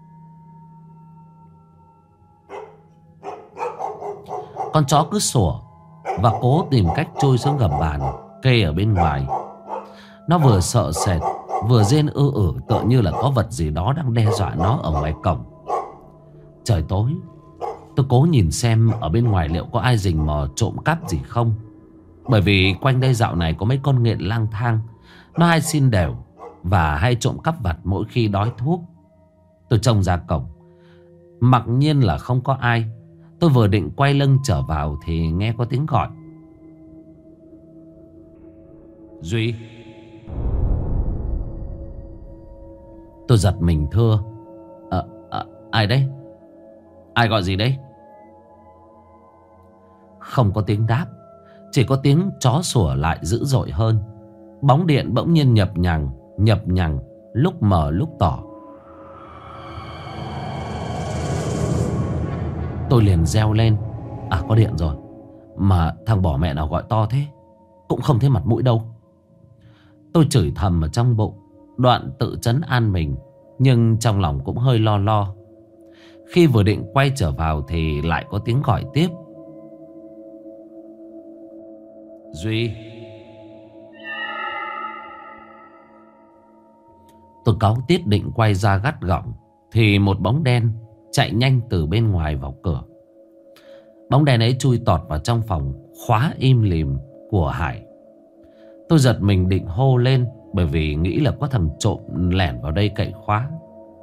Con chó cứ sủa và cố tìm cách chui xuống gầm bàn kê ở bên ngoài. Nó vừa sợ sệt vừa rên tựa như là có vật gì đó đang đe dọa nó ở ngoài cổng. Trời tối, tôi cố nhìn xem ở bên ngoài liệu có ai rình mò trộm cắp gì không. Bởi vì quanh đây dạo này có mấy con nghiện lang thang. Nó hay xin đều. và hay trộm cắp vặt mỗi khi đói thuốc. Tôi trông ra cổng, mặc nhiên là không có ai. Tôi vừa định quay lưng trở vào thì nghe có tiếng gọi. Duy. Tôi giật mình thưa: ai đấy? Ai gọi gì đấy? Không có tiếng đáp, chỉ có tiếng chó sủa lại dữ dội hơn. Bóng điện bỗng nhiên nhập nhằng, lúc mờ lúc tỏ. Tôi liền reo lên: à, có điện rồi. Mà thằng bỏ mẹ nào gọi to thế, cũng không thấy mặt mũi đâu. Tôi chửi thầm ở trong bụng, đoạn tự trấn an mình, nhưng trong lòng cũng hơi lo lo. Khi vừa định quay trở vào thì lại có tiếng gọi tiếp: Duy. Tôi cáu tiết định quay ra gắt gỏng thì một bóng đen chạy nhanh từ bên ngoài vào cửa. Bóng đen ấy chui tọt vào trong phòng khóa im lìm của Hải. Tôi giật mình định hô lên, bởi vì nghĩ là có thằng trộm lẻn vào đây cậy khóa.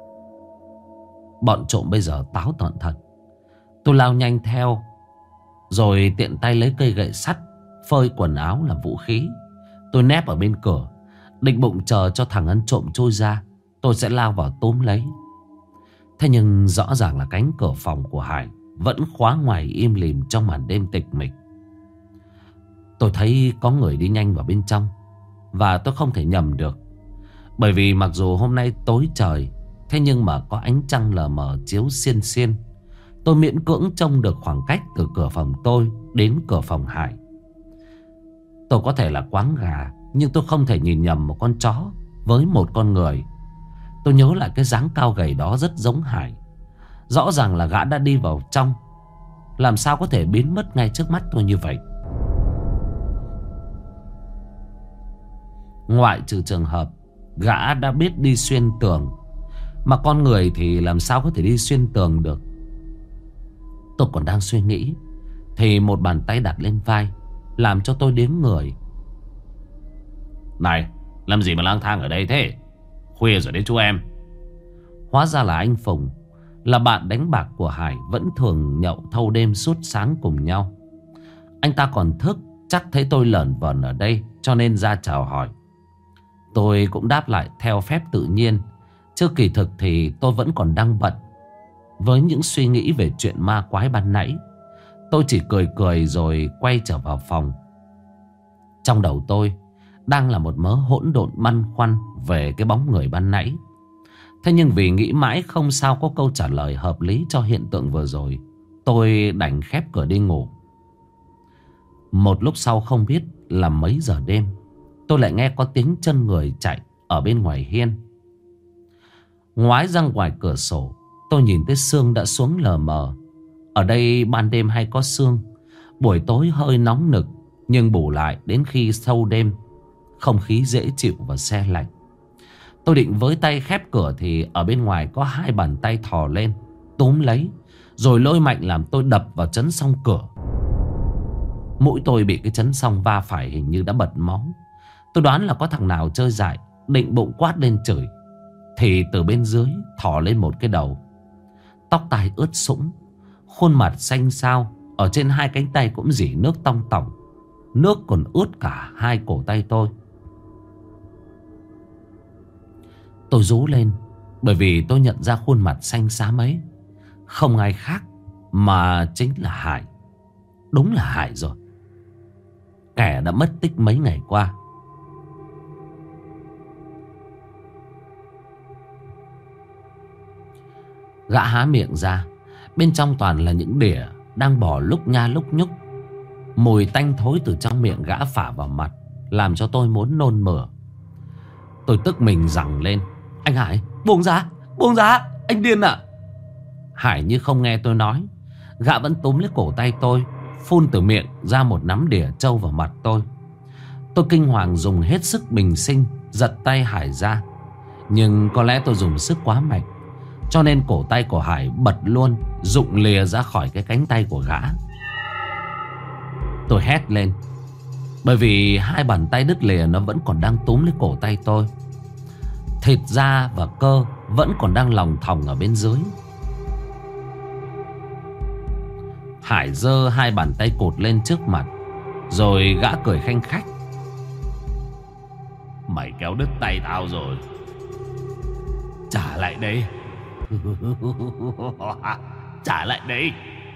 Bọn trộm bây giờ táo tợn thật. Tôi lao nhanh theo, rồi tiện tay lấy cây gậy sắt phơi quần áo làm vũ khí. Tôi nép ở bên cửa, định bụng chờ cho thằng ăn trộm chui ra, tôi sẽ lao vào túm lấy. Thế nhưng rõ ràng là cánh cửa phòng của Hải vẫn khóa ngoài im lìm trong màn đêm tịch mịch. Tôi thấy có người đi nhanh vào bên trong, và tôi không thể nhầm được. Bởi vì mặc dù hôm nay tối trời, thế nhưng mà có ánh trăng lờ mờ chiếu xiên xiên. Tôi miễn cưỡng trông được khoảng cách từ cửa phòng tôi đến cửa phòng Hải. Tôi có thể là quáng gà, nhưng tôi không thể nhìn nhầm một con chó với một con người. Tôi nhớ lại cái dáng cao gầy đó rất giống Hải. Rõ ràng là gã đã đi vào trong, làm sao có thể biến mất ngay trước mắt tôi như vậy. Ngoại trừ trường hợp gã đã biết đi xuyên tường, mà con người thì làm sao có thể đi xuyên tường được. Tôi còn đang suy nghĩ thì một bàn tay đặt lên vai, làm cho tôi điếng người. Này, làm gì mà lang thang ở đây thế? Khuya rồi đấy chú em. Hóa ra là anh Phùng, là bạn đánh bạc của Hải, vẫn thường nhậu thâu đêm suốt sáng cùng nhau. Anh ta còn thức, chắc thấy tôi lởn vởn ở đây cho nên ra chào hỏi. Tôi cũng đáp lại theo phép tự nhiên, chứ kỳ thực thì tôi vẫn còn đang bận với những suy nghĩ về chuyện ma quái ban nãy. Tôi chỉ cười cười rồi quay trở vào phòng. Trong đầu tôi đang là một mớ hỗn độn băn khoăn về cái bóng người ban nãy. Thế nhưng vì nghĩ mãi không sao có câu trả lời hợp lý cho hiện tượng vừa rồi, tôi đành khép cửa đi ngủ. Một lúc sau không biết là mấy giờ đêm, tôi lại nghe có tiếng chân người chạy ở bên ngoài hiên. Ngoái ra ngoài cửa sổ, tôi nhìn thấy sương đã xuống lờ mờ. Ở đây ban đêm hay có sương, buổi tối hơi nóng nực, nhưng bù lại đến khi sâu đêm, không khí dễ chịu và se lạnh. Tôi định với tay khép cửa thì ở bên ngoài có hai bàn tay thò lên túm lấy, rồi lôi mạnh làm tôi đập vào chấn song cửa. Mũi tôi bị cái chấn song va phải hình như đã bật máu. Tôi đoán là có thằng nào chơi dại, định bụng quát lên chửi, thì từ bên dưới thò lên một cái đầu, tóc tai ướt sũng, khuôn mặt xanh xao, ở trên hai cánh tay cũng rỉ nước tong tỏng. Nước còn ướt cả hai cổ tay tôi. Tôi rú lên, bởi vì tôi nhận ra khuôn mặt xanh xám ấy không ai khác mà chính là Hải. Đúng là Hải rồi, kẻ đã mất tích mấy ngày qua. Gã há miệng ra, bên trong toàn là những đỉa đang bò lúc nha lúc nhúc. Mùi tanh thối từ trong miệng gã phả vào mặt, làm cho tôi muốn nôn mửa. Tôi tức mình giằng lên: anh Hải, buông ra, anh điên à? Hải như không nghe tôi nói, gã vẫn túm lấy cổ tay tôi, phun từ miệng ra một nắm đỉa trâu vào mặt tôi. Tôi kinh hoàng dùng hết sức bình sinh giật tay Hải ra, nhưng có lẽ tôi dùng sức quá mạnh, cho nên cổ tay của Hải bật luôn, rụng lìa ra khỏi cái cánh tay của gã. Tôi hét lên, bởi vì hai bàn tay đứt lìa nó vẫn còn đang túm lấy cổ tay tôi. Thịt da và cơ vẫn còn đang lòng thòng ở bên dưới. Hải giơ hai bàn tay cột lên trước mặt, rồi gã cười khanh khách. Mày kéo đứt tay tao rồi, trả lại đây. Trả lại đây.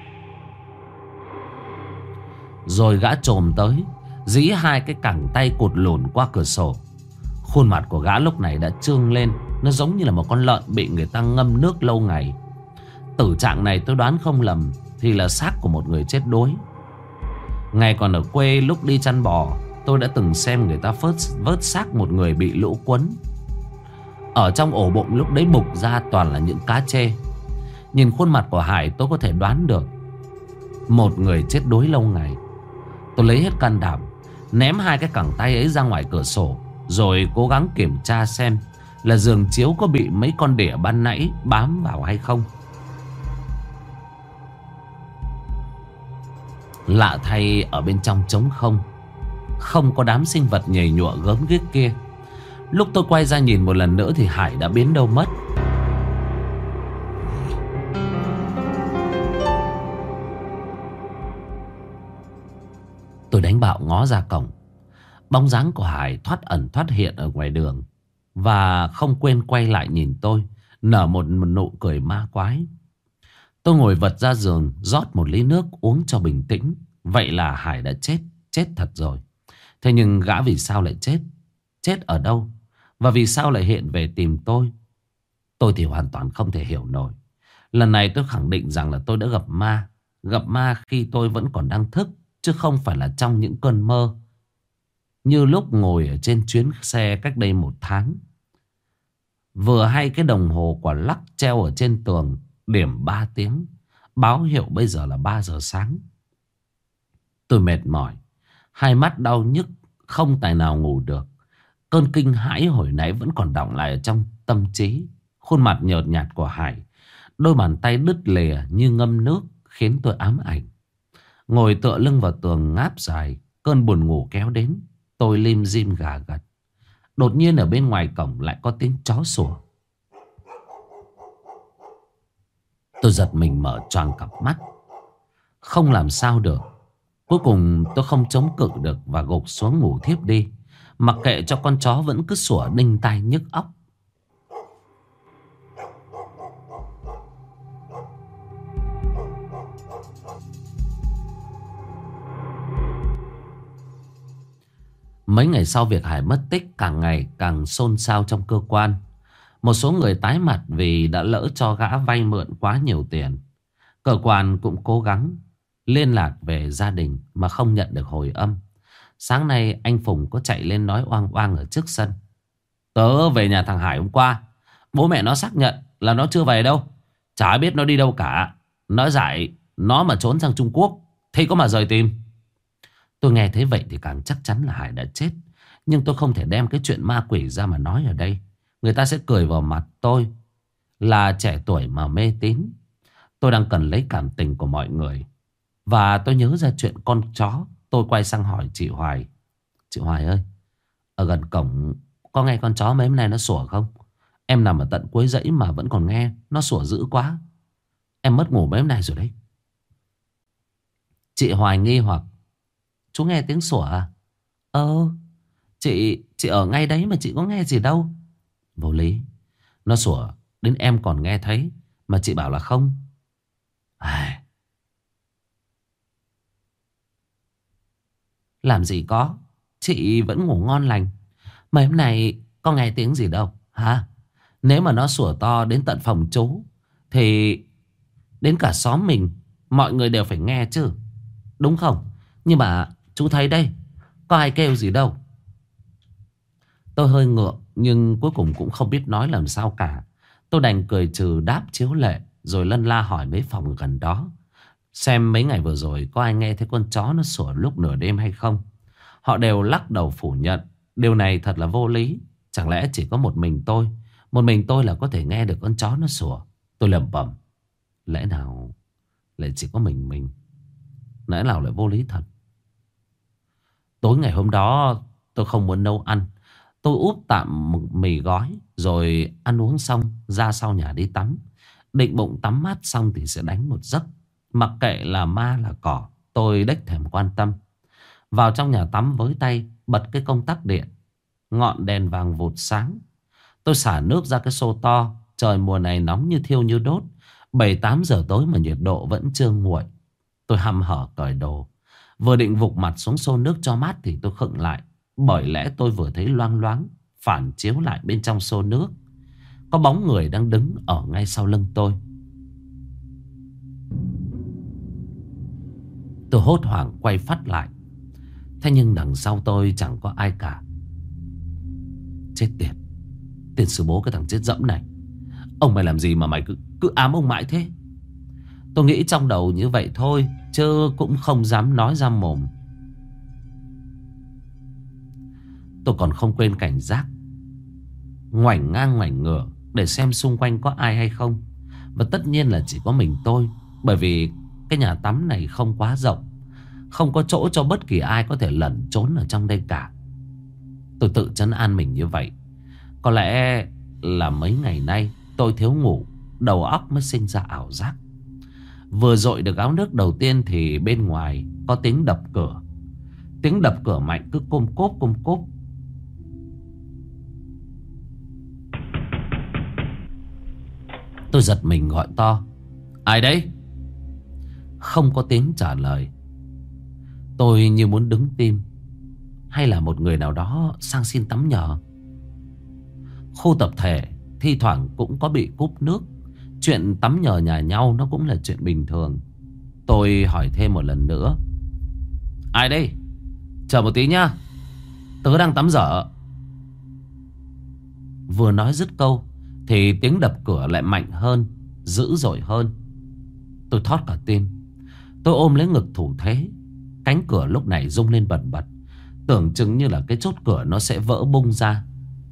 Rồi gã chồm tới, dí hai cái cẳng tay cột lùn qua cửa sổ. Khuôn mặt của gã lúc này đã trương lên, nó giống như là một con lợn bị người ta ngâm nước lâu ngày. Tử trạng này tôi đoán không lầm thì là xác của một người chết đuối. Ngày còn ở quê, lúc đi chăn bò, tôi đã từng xem người ta vớt xác một người bị lũ cuốn. Ở trong ổ bụng lúc đấy bục ra toàn là những cá trê. Nhìn khuôn mặt của Hải tôi có thể đoán được một người chết đuối lâu ngày. Tôi lấy hết can đảm ném hai cái cẳng tay ấy ra ngoài cửa sổ, rồi cố gắng kiểm tra xem là giường chiếu có bị mấy con đỉa ban nãy bám vào hay không. Lạ thay, ở bên trong trống không, không có đám sinh vật nhầy nhụa gớm ghiếc kia. Lúc tôi quay ra nhìn một lần nữa thì Hải đã biến đâu mất. Tôi đánh bạo ngó ra cổng. Bóng dáng của Hải thoát ẩn thoát hiện ở ngoài đường, và không quên quay lại nhìn tôi, nở một nụ cười ma quái. Tôi ngồi vật ra giường, rót một ly nước uống cho bình tĩnh. Vậy là Hải đã chết, chết thật rồi. Thế nhưng gã vì sao lại chết? Chết ở đâu? Và vì sao lại hiện về tìm tôi? Tôi thì hoàn toàn không thể hiểu nổi. Lần này tôi khẳng định rằng là tôi đã gặp ma. Gặp ma khi tôi vẫn còn đang thức, chứ không phải là trong những cơn mơ, như lúc ngồi ở trên chuyến xe cách đây 1 tháng. Vừa hay cái đồng hồ quả lắc treo ở trên tường điểm 3 tiếng, báo hiệu bây giờ là 3 giờ sáng. Tôi mệt mỏi, hai mắt đau nhức, không tài nào ngủ được. Cơn kinh hãi hồi nãy vẫn còn đọng lại ở trong tâm trí. Khuôn mặt nhợt nhạt của Hải, đôi bàn tay đứt lìa như ngâm nước, khiến tôi ám ảnh. Ngồi tựa lưng vào tường ngáp dài, cơn buồn ngủ kéo đến. Tôi lim dim gà gật. Đột nhiên ở bên ngoài cổng lại có tiếng chó sủa. Tôi giật mình mở choàng cặp mắt, không làm sao được. Cuối cùng tôi không chống cự được và gục xuống ngủ thiếp đi, mặc kệ cho con chó vẫn cứ sủa đinh tai nhức óc. Mấy ngày sau việc Hải mất tích càng ngày càng xôn xao trong cơ quan. Một số người tái mặt vì đã lỡ cho gã vay mượn quá nhiều tiền. Cơ quan cũng cố gắng liên lạc về gia đình mà không nhận được hồi âm. Sáng nay anh Phùng có chạy lên nói oang oang ở trước sân. Tớ về nhà thằng Hải hôm qua, bố mẹ nó xác nhận là nó chưa về đâu. Chả biết nó đi đâu cả. Nó dại nó mà trốn sang Trung Quốc thì có mà rời tìm. Tôi nghe thấy vậy thì càng chắc chắn là Hải đã chết. Nhưng tôi không thể đem cái chuyện ma quỷ ra mà nói ở đây. Người ta sẽ cười vào mặt tôi là trẻ tuổi mà mê tín. Tôi đang cần lấy cảm tình của mọi người. Và tôi nhớ ra chuyện con chó. Tôi quay sang hỏi chị Hoài. Chị Hoài ơi, ở gần cổng có nghe con chó mấy hôm nay nó sủa không? Em nằm ở tận cuối dãy mà vẫn còn nghe. Nó sủa dữ quá. Em mất ngủ mấy hôm nay rồi đấy. Chị Hoài nghi hoặc. Chú nghe tiếng sủa à? Chị ở ngay đấy mà chị có nghe gì đâu. Vô lý. Nó sủa đến em còn nghe thấy mà chị bảo là không. Làm gì có. Chị vẫn ngủ ngon lành. Mấy hôm nay có nghe tiếng gì đâu hả? Nếu mà nó sủa to đến tận phòng chú thì đến cả xóm mình, mọi người đều phải nghe chứ, đúng không? Nhưng mà chú thấy đây, có ai kêu gì đâu. Tôi hơi ngượng nhưng cuối cùng cũng không biết nói làm sao cả. Tôi đành cười trừ đáp chiếu lệ, rồi lân la hỏi mấy phòng gần đó xem mấy ngày vừa rồi có ai nghe thấy con chó nó sủa lúc nửa đêm hay không. Họ đều lắc đầu phủ nhận. Điều này thật là vô lý. Chẳng lẽ chỉ có một mình tôi là có thể nghe được con chó nó sủa? Tôi lẩm bẩm, lẽ nào lại chỉ có mình? Lẽ nào lại vô lý thật? Tối ngày hôm đó tôi không muốn nấu ăn. Tôi úp tạm mì gói rồi ăn uống xong ra sau nhà đi tắm. Định bụng tắm mát xong thì sẽ đánh một giấc. Mặc kệ là ma là cỏ, tôi đếch thèm quan tâm. Vào trong nhà tắm với tay, bật cái công tắc điện. Ngọn đèn vàng vụt sáng. Tôi xả nước ra cái xô to. Trời mùa này nóng như thiêu như đốt. 7-8 giờ tối mà nhiệt độ vẫn chưa nguội. Tôi hăm hở cởi đồ. Vừa định vụt mặt xuống xô nước cho mát thì tôi khựng lại. Bởi lẽ tôi vừa thấy loang loáng phản chiếu lại bên trong xô nước. Có bóng người đang đứng ở ngay sau lưng tôi. Tôi hốt hoảng quay phát lại. Thế nhưng đằng sau tôi chẳng có ai cả. Chết tiệt. Tiền sư bố cái thằng chết dẫm này. Ông mày làm gì mà mày cứ ám ông mãi thế? Tôi nghĩ trong đầu như vậy thôi, chứ cũng không dám nói ra mồm. Tôi còn không quên cảnh giác, ngoảnh ngang ngoảnh ngửa để xem xung quanh có ai hay không. Và tất nhiên là chỉ có mình tôi. Bởi vì cái nhà tắm này không quá rộng, không có chỗ cho bất kỳ ai có thể lẩn trốn ở trong đây cả. Tôi tự trấn an mình như vậy. Có lẽ là mấy ngày nay tôi thiếu ngủ, đầu óc mới sinh ra ảo giác. Vừa dội được gáo nước đầu tiên thì bên ngoài có tiếng đập cửa. Tiếng đập cửa mạnh cứ côm cốp côm cốp. Tôi giật mình gọi to: ai đấy? Không có tiếng trả lời. Tôi như muốn đứng tim. Hay là một người nào đó sang xin tắm nhờ? Khu tập thể thi thoảng cũng có bị cúp nước. Chuyện tắm nhờ nhà nhau nó cũng là chuyện bình thường. Tôi hỏi thêm một lần nữa: ai đây? Chờ một tí nhá, tớ đang tắm dở. Vừa nói dứt câu thì tiếng đập cửa lại mạnh hơn, dữ dội hơn. Tôi thót cả tim. Tôi ôm lấy ngực thủ thế. Cánh cửa lúc này rung lên bần bật, tưởng chừng như là cái chốt cửa nó sẽ vỡ bung ra.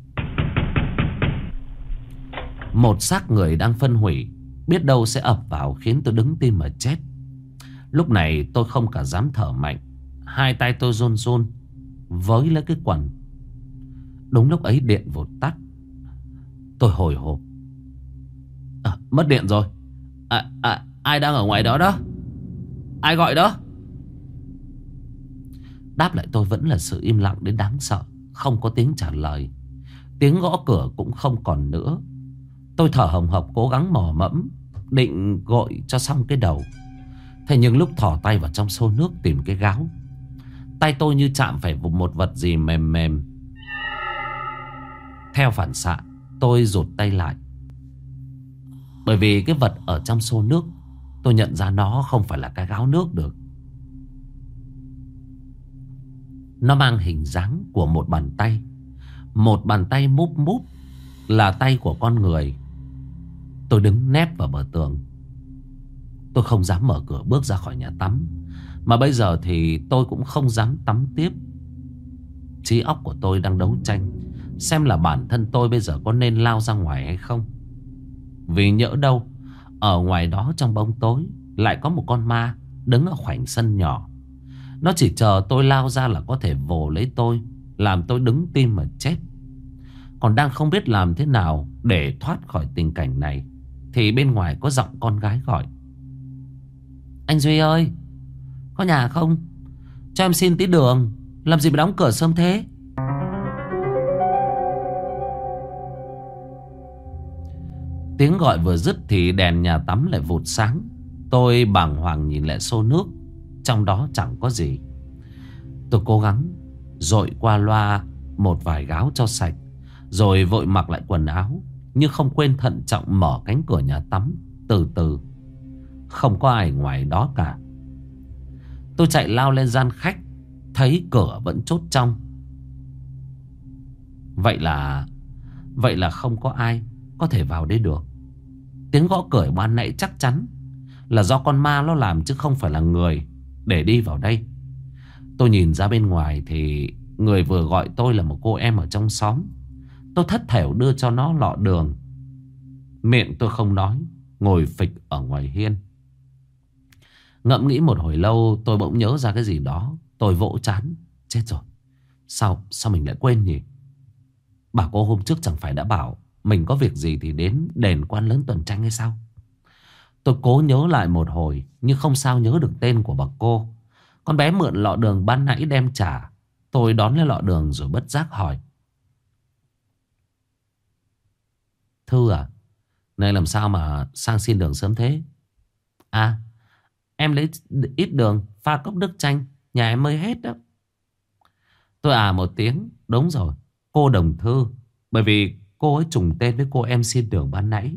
Một xác người đang phân hủy biết đâu sẽ ập vào khiến tôi đứng tim mà chết. Lúc này tôi không cả dám thở mạnh. Hai tay tôi run run với lấy cái quần. Đúng lúc ấy điện vụt tắt. Tôi hồi hộp: mất điện rồi. Ai đang ở ngoài đó đó? Ai gọi đó? Đáp lại tôi vẫn là sự im lặng đến đáng sợ. Không có tiếng trả lời. Tiếng gõ cửa cũng không còn nữa. Tôi thở hồng hộc cố gắng mò mẫm định gội cho xong cái đầu. Thế nhưng lúc thò tay vào trong xô nước tìm cái gáo, tay tôi như chạm phải một vật gì mềm mềm. Theo phản xạ tôi rụt tay lại. Bởi vì cái vật ở trong xô nước, tôi nhận ra nó không phải là cái gáo nước được. Nó mang hình dáng của một bàn tay. Một bàn tay múp múp, là tay của con người. Tôi đứng nép vào bờ tường. Tôi không dám mở cửa bước ra khỏi nhà tắm. Mà bây giờ thì tôi cũng không dám tắm tiếp. Trí óc của tôi đang đấu tranh xem là bản thân tôi bây giờ có nên lao ra ngoài hay không. Vì nhỡ đâu ở ngoài đó trong bóng tối lại có một con ma đứng ở khoảnh sân nhỏ. Nó chỉ chờ tôi lao ra là có thể vồ lấy tôi, làm tôi đứng tim mà chết. Còn đang không biết làm thế nào để thoát khỏi tình cảnh này thì bên ngoài có giọng con gái gọi: anh Duy ơi, có nhà không? Cho em xin tí đường. Làm gì mà đóng cửa sớm thế? Tiếng gọi vừa dứt thì đèn nhà tắm lại vụt sáng. Tôi bàng hoàng nhìn lại xô nước. Trong đó chẳng có gì. Tôi cố gắng dội qua loa một vài gáo cho sạch, rồi vội mặc lại quần áo, nhưng không quên thận trọng mở cánh cửa nhà tắm từ từ. Không có ai ngoài đó cả. Tôi chạy lao lên gian khách, thấy cửa vẫn chốt trong. Vậy là không có ai có thể vào đây được. Tiếng gõ cửa ban nãy chắc chắn là do con ma nó làm, chứ không phải là người để đi vào đây. Tôi nhìn ra bên ngoài thì người vừa gọi tôi là một cô em ở trong xóm. Tôi thất thểu đưa cho nó lọ đường. Miệng tôi không nói, ngồi phịch ở ngoài hiên. Ngẫm nghĩ một hồi lâu, tôi bỗng nhớ ra cái gì đó. Tôi vỗ trán: chết rồi, Sao mình lại quên nhỉ? Bà cô hôm trước chẳng phải đã bảo mình có việc gì thì đến đền Quan Lớn Tuần Tranh hay sao? Tôi cố nhớ lại một hồi nhưng không sao nhớ được tên của bà cô. Con bé mượn lọ đường ban nãy đem trả. Tôi đón lấy lọ đường rồi bất giác hỏi: Thư à, này làm sao mà sang xin đường sớm thế? À, em lấy ít đường pha cốc nước chanh, nhà em mới hết đó. Tôi à một tiếng: đúng rồi, cô Đồng Thư. Bởi vì cô ấy trùng tên với cô em xin đường ban nãy.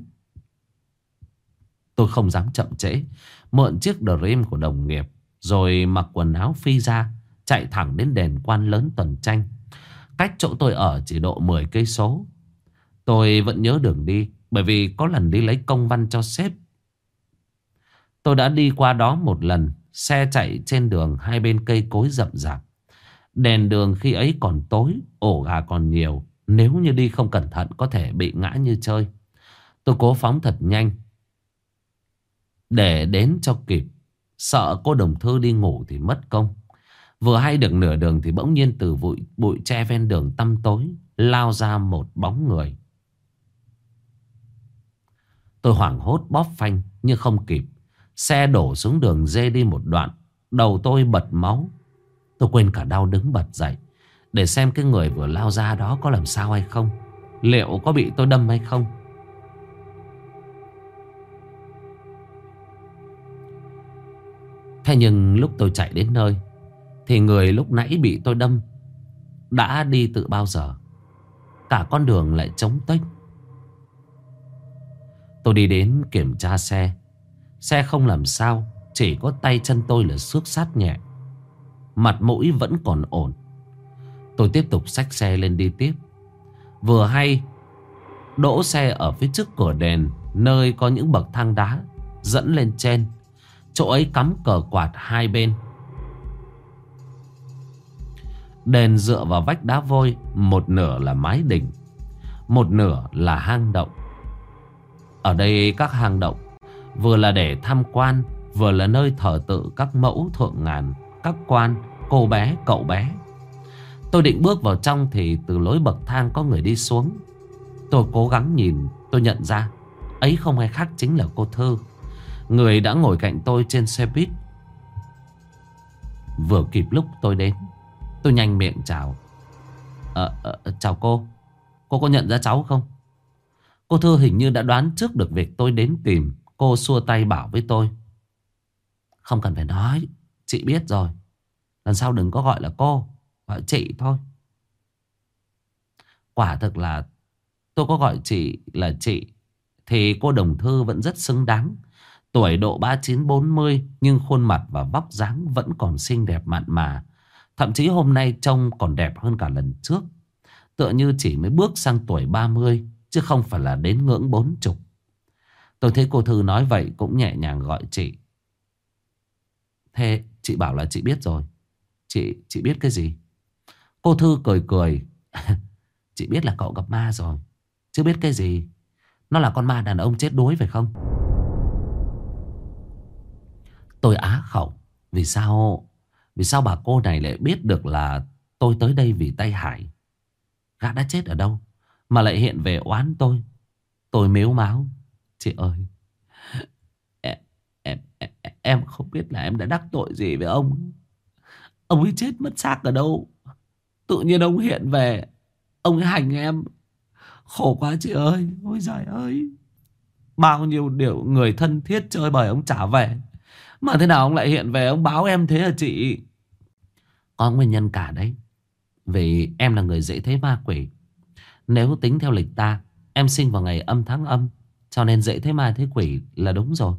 Tôi không dám chậm trễ, mượn chiếc Dream của đồng nghiệp rồi mặc quần áo phi ra, chạy thẳng đến đền Quan Lớn Tuần Tranh. Cách chỗ tôi ở chỉ độ 10 cây số. Tôi vẫn nhớ đường đi bởi vì có lần đi lấy công văn cho sếp. Tôi đã đi qua đó một lần. Xe chạy trên đường hai bên cây cối rậm rạp. Đèn đường khi ấy còn tối, ổ gà còn nhiều. Nếu như đi không cẩn thận có thể bị ngã như chơi. Tôi cố phóng thật nhanh để đến cho kịp, sợ cô Đồng Thư đi ngủ thì mất công. Vừa hay được nửa đường thì bỗng nhiên từ bụi tre ven đường tăm tối lao ra một bóng người. Tôi hoảng hốt bóp phanh nhưng không kịp. Xe đổ xuống đường dê đi một đoạn. Đầu tôi bật máu. Tôi quên cả đau đứng bật dậy để xem cái người vừa lao ra đó có làm sao hay không, liệu có bị tôi đâm hay không. Thế nhưng lúc tôi chạy đến nơi thì người lúc nãy bị tôi đâm đã đi từ bao giờ. Cả con đường lại trống tênh. Tôi đi đến kiểm tra xe. Xe không làm sao, chỉ có tay chân tôi là xước sát nhẹ. Mặt mũi vẫn còn ổn. Tôi tiếp tục xách xe lên đi tiếp. Vừa hay đỗ xe ở phía trước cửa đền, nơi có những bậc thang đá dẫn lên trên. Chỗ ấy cắm cờ quạt hai bên. Đền dựa vào vách đá vôi. Một nửa là mái đình, một nửa là hang động. Ở đây các hang động vừa là để tham quan, vừa là nơi thờ tự các mẫu thượng ngàn, các quan, cô bé, cậu bé. Tôi định bước vào trong thì từ lối bậc thang có người đi xuống. Tôi cố gắng nhìn, tôi nhận ra ấy không ai khác chính là cô Thư, người đã ngồi cạnh tôi trên xe buýt. Vừa kịp lúc tôi đến, tôi nhanh miệng chào. Chào cô. Cô có nhận ra cháu không? Cô Thư hình như đã đoán trước được việc tôi đến tìm. Cô xua tay bảo với tôi: không cần phải nói, chị biết rồi. Lần sau đừng có gọi là cô, gọi chị thôi. Quả thực là tôi có gọi chị là chị thì cô Đồng Thư vẫn rất xứng đáng. Tuổi độ 39-40 nhưng khuôn mặt và vóc dáng vẫn còn xinh đẹp mặn mà. Thậm chí hôm nay trông còn đẹp hơn cả lần trước. Tựa như chỉ mới bước sang tuổi 30 chứ không phải là đến ngưỡng 40. Tôi thấy cô Thư nói vậy cũng nhẹ nhàng gọi chị. Thế chị bảo là chị biết rồi. Chị biết cái gì? Cô Thư cười cười. Chị biết là cậu gặp ma rồi, chứ biết cái gì. Nó là con ma đàn ông chết đuối phải không? Tôi á khẩu. Vì sao bà cô này lại biết được là tôi tới đây vì tay Hải? Gã đã chết ở đâu mà lại hiện về oán tôi? Tôi mếu máo. Chị ơi, em không biết là em đã đắc tội gì với ông. Ông ấy chết mất xác ở đâu, tự nhiên ông hiện về, ông ấy hành em. Khổ quá chị ơi. Ôi giời ơi, bao nhiêu điều người thân thiết chơi bời ông trả về, mà thế nào ông lại hiện về ông báo em thế hả chị? Có nguyên nhân cả đấy. Vì em là người dễ thấy ma quỷ. Nếu tính theo lịch ta, em sinh vào ngày âm tháng âm, cho nên dễ thấy ma thấy quỷ là đúng rồi.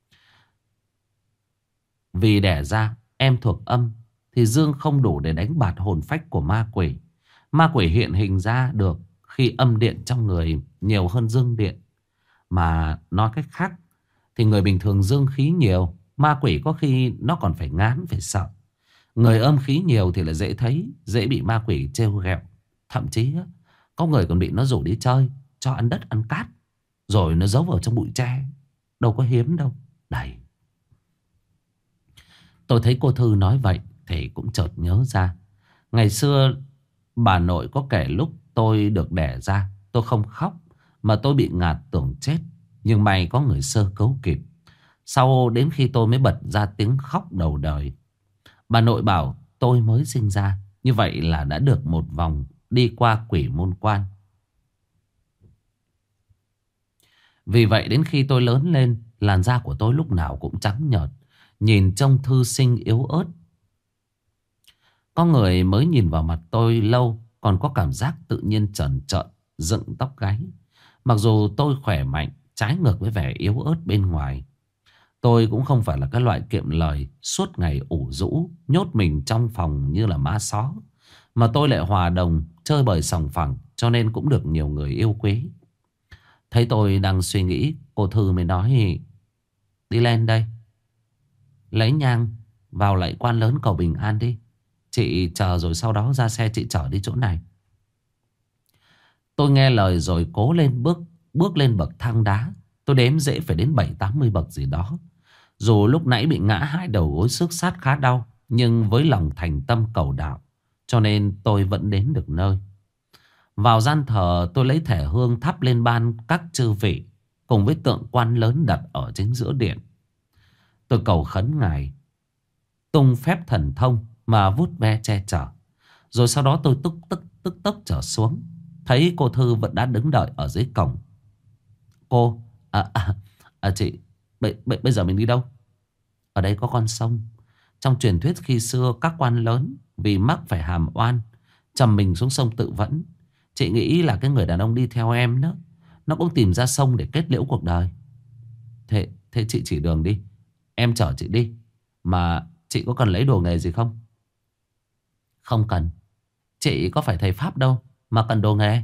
Vì đẻ ra em thuộc âm thì dương không đủ để đánh bạt hồn phách của ma quỷ. Ma quỷ hiện hình ra được khi âm điện trong người nhiều hơn dương điện. Mà nói cách khác thì người bình thường dương khí nhiều, ma quỷ có khi nó còn phải ngán, phải sợ. Người âm khí nhiều thì là dễ thấy, dễ bị ma quỷ trêu ghẹo. Thậm chí có người còn bị nó rủ đi chơi, cho ăn đất ăn cát, rồi nó giấu vào trong bụi tre. Đâu có hiếm đâu. Đây. Tôi thấy cô Thư nói vậy thì cũng chợt nhớ ra. Ngày xưa bà nội có kể lúc tôi được đẻ ra, tôi không khóc, mà tôi bị ngạt tưởng chết. Nhưng may có người sơ cứu kịp. Sau đến khi tôi mới bật ra tiếng khóc đầu đời. Bà nội bảo tôi mới sinh ra, như vậy là đã được một vòng đi qua quỷ môn quan. Vì vậy đến khi tôi lớn lên, làn da của tôi lúc nào cũng trắng nhợt, nhìn trông thư sinh yếu ớt. Có người mới nhìn vào mặt tôi lâu còn có cảm giác tự nhiên trần trợn, dựng tóc gáy. Mặc dù tôi khỏe mạnh, trái ngược với vẻ yếu ớt bên ngoài. Tôi cũng không phải là cái loại kiệm lời, suốt ngày ủ rũ, nhốt mình trong phòng như là ma só. Mà tôi lại hòa đồng, chơi bời sòng phẳng, cho nên cũng được nhiều người yêu quý. Thấy tôi đang suy nghĩ, cô Thư mới nói: đi lên đây, lấy nhang vào lạy quan lớn cầu bình an đi. Chị chờ rồi sau đó ra xe chị chở đi chỗ này. Tôi nghe lời rồi cố lên bước lên bậc thang đá. Tôi đếm dễ phải đến 70-80 bậc gì đó. Dù lúc nãy bị ngã hai đầu gối xước sát khá đau, nhưng với lòng thành tâm cầu đạo, cho nên tôi vẫn đến được nơi. Vào gian thờ, tôi lấy thẻ hương thắp lên ban các chư vị, cùng với tượng quan lớn đặt ở chính giữa điện. Tôi cầu khấn ngài tung phép thần thông mà vuốt ve che chở. Rồi sau đó tôi tức tốc trở xuống. Thấy cô Thư vẫn đã đứng đợi ở dưới cổng. Cô, chị, bây giờ mình đi đâu? Ở đây có con sông. Trong truyền thuyết khi xưa, các quan lớn vì mắc phải hàm oan trầm mình xuống sông tự vẫn. Chị nghĩ là cái người đàn ông đi theo em đó, nó cũng tìm ra sông để kết liễu cuộc đời. Thế chị chỉ đường đi, em chở chị đi. Mà chị có cần lấy đồ nghề gì không? Không cần. Chị có phải thầy Pháp đâu mà cần đồ nghề.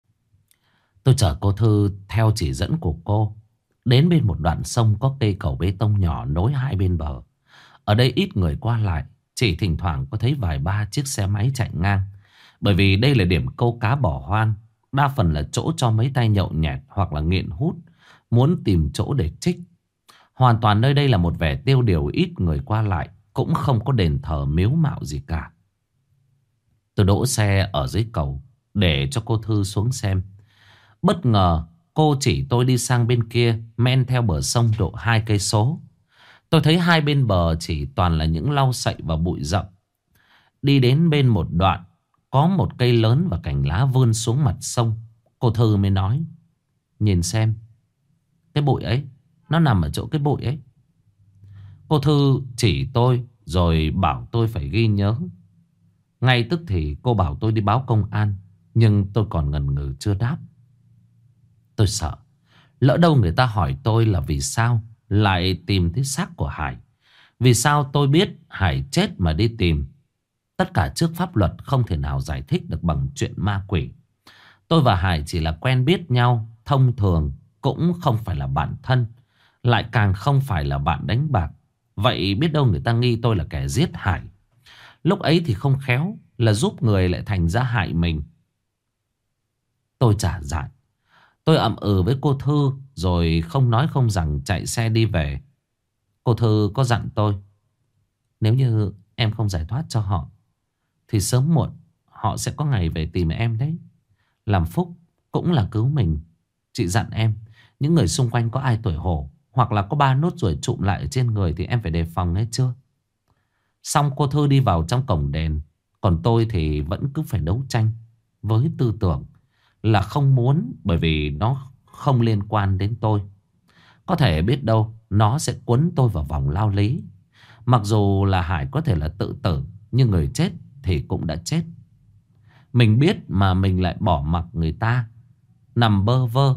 Tôi chở cô Thư theo chỉ dẫn của cô đến bên một đoạn sông có cây cầu bê tông nhỏ nối hai bên bờ. Ở đây ít người qua lại, chỉ thỉnh thoảng có thấy vài ba chiếc xe máy chạy ngang. Bởi vì đây là điểm câu cá bỏ hoang, đa phần là chỗ cho mấy tay nhậu nhẹt hoặc là nghiện hút muốn tìm chỗ để trích. Hoàn toàn nơi đây là một vẻ tiêu điều, ít người qua lại, cũng không có đền thờ miếu mạo gì cả. Tôi đỗ xe ở dưới cầu để cho cô Thư xuống xem. Bất ngờ cô chỉ tôi đi sang bên kia, men theo bờ sông độ 2 cây số. Tôi thấy hai bên bờ chỉ toàn là những lau sậy và bụi rậm. Đi đến bên một đoạn, có một cây lớn và cành lá vươn xuống mặt sông. Cô Thư mới nói: nhìn xem, cái bụi ấy, nó nằm ở chỗ cái bụi ấy. Cô Thư chỉ tôi rồi bảo tôi phải ghi nhớ. Ngay tức thì cô bảo tôi đi báo công an, nhưng tôi còn ngần ngừ chưa đáp. Tôi sợ lỡ đâu người ta hỏi tôi là vì sao lại tìm thấy xác của Hải. Vì sao tôi biết Hải chết mà đi tìm. Tất cả trước pháp luật không thể nào giải thích được bằng chuyện ma quỷ. Tôi và Hải chỉ là quen biết nhau thông thường, cũng không phải là bạn thân, lại càng không phải là bạn đánh bạc. Vậy biết đâu người ta nghi tôi là kẻ giết Hải. Lúc ấy thì không khéo là giúp người lại thành ra hại mình. Tôi trả dại. Tôi ậm ừ với cô Thư rồi không nói không rằng chạy xe đi về. Cô Thư có dặn tôi: nếu như em không giải thoát cho họ thì sớm muộn họ sẽ có ngày về tìm em đấy. Làm phúc cũng là cứu mình. Chị dặn em, những người xung quanh có ai tuổi hổ hoặc là có 3 nốt ruồi trụm lại ở trên người thì em phải đề phòng, nghe chưa? Xong cô Thư đi vào trong cổng đền. Còn tôi thì vẫn cứ phải đấu tranh với tư tưởng là không muốn, bởi vì nó không liên quan đến tôi. Có thể biết đâu nó sẽ cuốn tôi vào vòng lao lý. Mặc dù là Hải có thể là tự tử, nhưng người chết thì cũng đã chết. Mình biết mà mình lại bỏ mặc người ta nằm bơ vơ.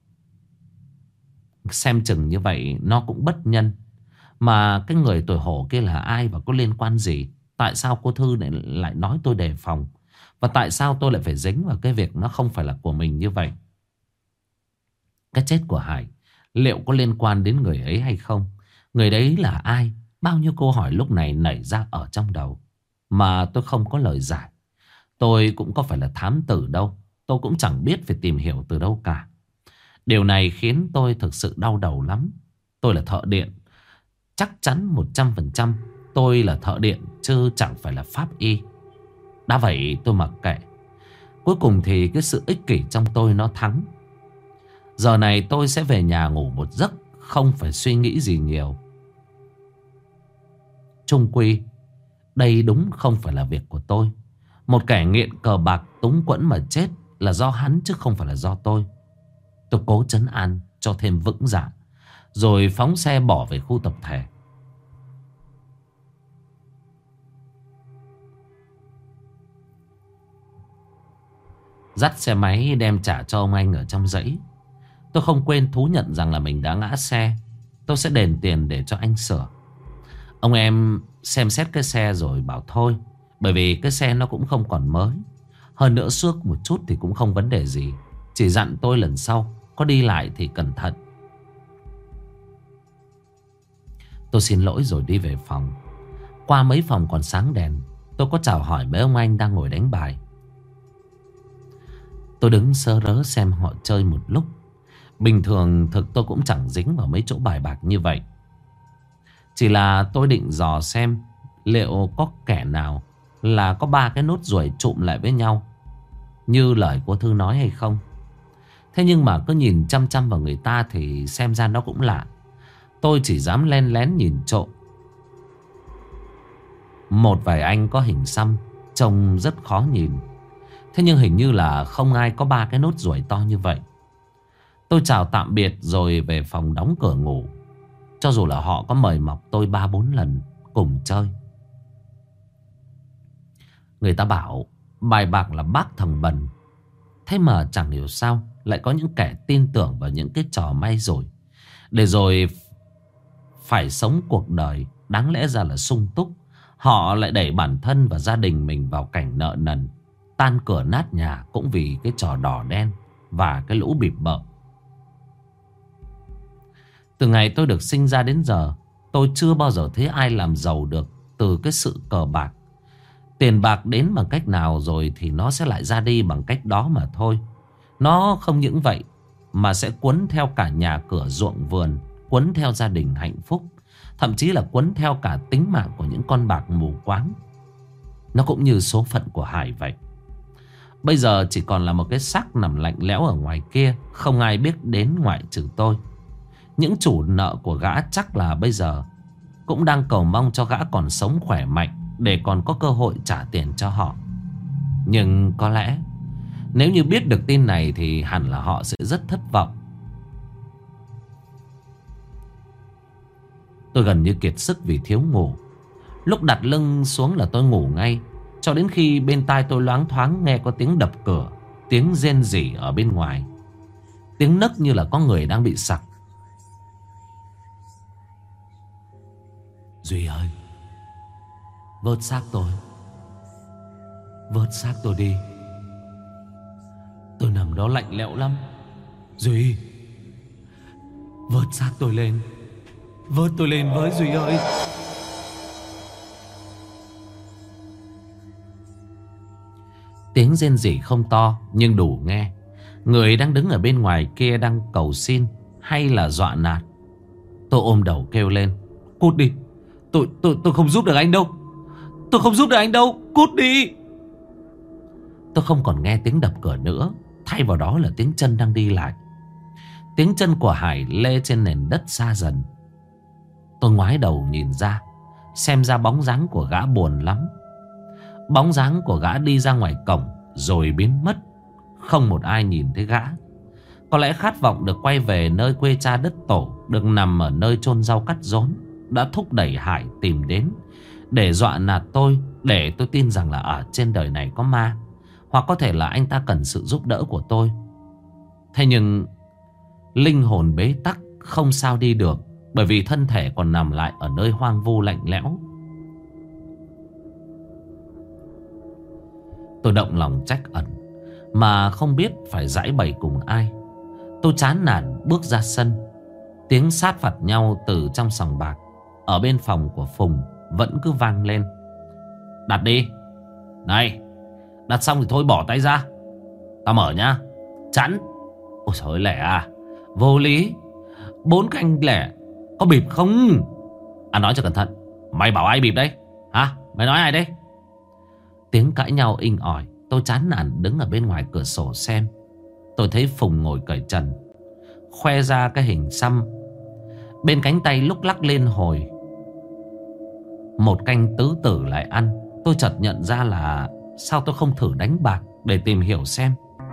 Xem chừng như vậy nó cũng bất nhân. Mà cái người tuổi hổ kia là ai và có liên quan gì? Tại sao cô Thư lại nói tôi đề phòng? Và tại sao tôi lại phải dính vào cái việc nó không phải là của mình như vậy? Cái chết của Hải liệu có liên quan đến người ấy hay không? Người đấy là ai? Bao nhiêu câu hỏi lúc này nảy ra ở trong đầu mà tôi không có lời giải. Tôi cũng có phải là thám tử đâu. Tôi cũng chẳng biết phải tìm hiểu từ đâu cả. Điều này khiến tôi thực sự đau đầu lắm. Tôi là thợ điện. Chắc chắn 100% tôi là thợ điện chứ chẳng phải là pháp y. Đã vậy tôi mặc kệ. Cuối cùng thì cái sự ích kỷ trong tôi nó thắng. Giờ này tôi sẽ về nhà ngủ một giấc, không phải suy nghĩ gì nhiều. Chung quy, đây đúng không phải là việc của tôi. Một kẻ nghiện cờ bạc túng quẫn mà chết là do hắn chứ không phải là do tôi. Tôi cố trấn an cho thêm vững dạ, rồi phóng xe bỏ về khu tập thể. Dắt xe máy đem trả cho ông anh ở trong dãy. Tôi không quên thú nhận rằng là mình đã ngã xe. Tôi sẽ đền tiền để cho anh sửa. Ông em xem xét cái xe rồi bảo thôi, bởi vì cái xe nó cũng không còn mới. Hơn nữa xước một chút thì cũng không vấn đề gì. Chỉ dặn tôi lần sau có đi lại thì cẩn thận. Tôi xin lỗi rồi đi về phòng. Qua mấy phòng còn sáng đèn, tôi có chào hỏi mấy ông anh đang ngồi đánh bài. Tôi đứng sơ rớ xem họ chơi một lúc. Bình thường thực tôi cũng chẳng dính vào mấy chỗ bài bạc như vậy. Chỉ là tôi định dò xem liệu có kẻ nào là có 3 cái nốt ruồi trụm lại với nhau như lời của Thư nói hay không. Thế nhưng mà cứ nhìn chăm chăm vào người ta thì xem ra nó cũng lạ. Tôi chỉ dám len lén nhìn trộm. Một vài anh có hình xăm trông rất khó nhìn. Thế nhưng hình như là không ai có 3 cái nốt ruồi to như vậy. Tôi chào tạm biệt rồi về phòng đóng cửa ngủ. Cho dù là họ có mời mọc tôi 3-4 lần cùng chơi. Người ta bảo bài bạc là bác thằng bần. Thế mà chẳng hiểu sao lại có những kẻ tin tưởng vào những cái trò may rủi, để rồi phải sống cuộc đời đáng lẽ ra là sung túc. Họ lại đẩy bản thân và gia đình mình vào cảnh nợ nần, tan cửa nát nhà cũng vì cái trò đỏ đen và cái lũ bịp bợm. Từ ngày tôi được sinh ra đến giờ, tôi chưa bao giờ thấy ai làm giàu được từ cái sự cờ bạc. Tiền bạc đến bằng cách nào rồi thì nó sẽ lại ra đi bằng cách đó mà thôi. Nó không những vậy mà sẽ cuốn theo cả nhà cửa ruộng vườn, cuốn theo gia đình hạnh phúc, thậm chí là cuốn theo cả tính mạng của những con bạc mù quáng. Nó cũng như số phận của Hải vậy. Bây giờ chỉ còn là một cái xác nằm lạnh lẽo ở ngoài kia, không ai biết đến ngoại trừ tôi. Những chủ nợ của gã chắc là bây giờ cũng đang cầu mong cho gã còn sống khỏe mạnh để còn có cơ hội trả tiền cho họ. Nhưng có lẽ nếu như biết được tin này thì hẳn là họ sẽ rất thất vọng. Tôi gần như kiệt sức vì thiếu ngủ. Lúc đặt lưng xuống là tôi ngủ ngay, cho đến khi bên tai tôi loáng thoáng nghe có tiếng đập cửa, tiếng rên rỉ ở bên ngoài, tiếng nấc như là có người đang bị sặc. Duy ơi, vớt xác tôi. Vớt xác tôi đi. Tôi nằm đó lạnh lẽo lắm. Duy, vớt xác tôi lên. Vớt tôi lên với Duy ơi. Tiếng rên rỉ không to nhưng đủ nghe. Người đang đứng ở bên ngoài kia đang cầu xin hay là dọa nạt. Tôi ôm đầu kêu lên: cút đi. Tôi không giúp được anh đâu. Tôi không giúp được anh đâu. Cút đi. Tôi không còn nghe tiếng đập cửa nữa. Thay vào đó là tiếng chân đang đi lại. Tiếng chân của Hải lê trên nền đất xa dần. Tôi ngoái đầu nhìn ra, xem ra bóng dáng của gã buồn lắm. Bóng dáng của gã đi ra ngoài cổng rồi biến mất. Không một ai nhìn thấy gã. Có lẽ khát vọng được quay về nơi quê cha đất tổ, được nằm ở nơi chôn rau cắt rốn, đã thúc đẩy Hải tìm đến để dọa nạt tôi, để tôi tin rằng là ở trên đời này có ma. Hoặc có thể là anh ta cần sự giúp đỡ của tôi. Thế nhưng linh hồn bế tắc không sao đi được, bởi vì thân thể còn nằm lại ở nơi hoang vu lạnh lẽo. Tôi động lòng trách ẩn, mà không biết phải giãi bày cùng ai. Tôi chán nản bước ra sân. Tiếng sát phạt nhau từ trong sòng bạc ở bên phòng của Phùng vẫn cứ vang lên. Đặt đi. Này, đặt xong thì thôi bỏ tay ra. Tao mở nhá. Chẵn. Ôi trời ơi, lẻ à. Vô lý. 4 canh lẻ. Có bịp không? À, nói cho cẩn thận. Mày bảo ai bịp đấy? Hả? Mày nói ai đấy? Tiếng cãi nhau inh ỏi tôi chán nản đứng ở bên ngoài cửa sổ xem. Tôi thấy Phùng ngồi cởi trần, khoe ra cái hình xăm bên cánh tay lúc lắc lên hồi một canh tứ tử lại ăn. Tôi chợt nhận ra là sao tôi không thử đánh bạc để tìm hiểu xem.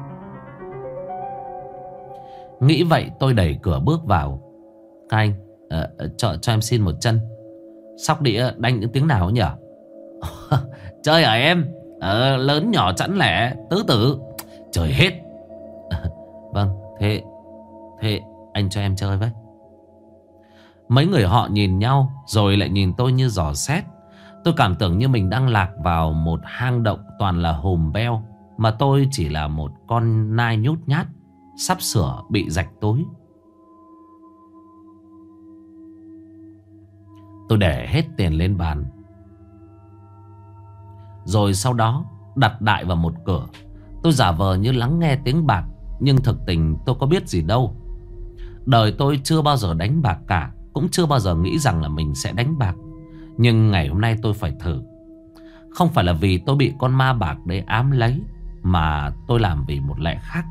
Nghĩ vậy tôi đẩy cửa bước vào. Các anh, cho em xin một chân. Sóc đĩa đánh những tiếng nào nhỉ? Chơi hả em? Lớn nhỏ chẵn lẻ tứ tử chơi hết. Vâng, thế anh cho em chơi với. Mấy người họ nhìn nhau rồi lại nhìn tôi như dò xét. Tôi cảm tưởng như mình đang lạc vào một hang động toàn là hùm beo, mà tôi chỉ là một con nai nhút nhát sắp sửa bị rạch túi. Tôi để hết tiền lên bàn, rồi sau đó đặt đại vào một cửa. Tôi giả vờ như lắng nghe tiếng bạc, nhưng thực tình tôi có biết gì đâu. Đời tôi chưa bao giờ đánh bạc cả, cũng chưa bao giờ nghĩ rằng là mình sẽ đánh bạc. Nhưng ngày hôm nay tôi phải thử. Không phải là vì tôi bị con ma bạc đấy ám lấy, mà tôi làm vì một lẽ khác.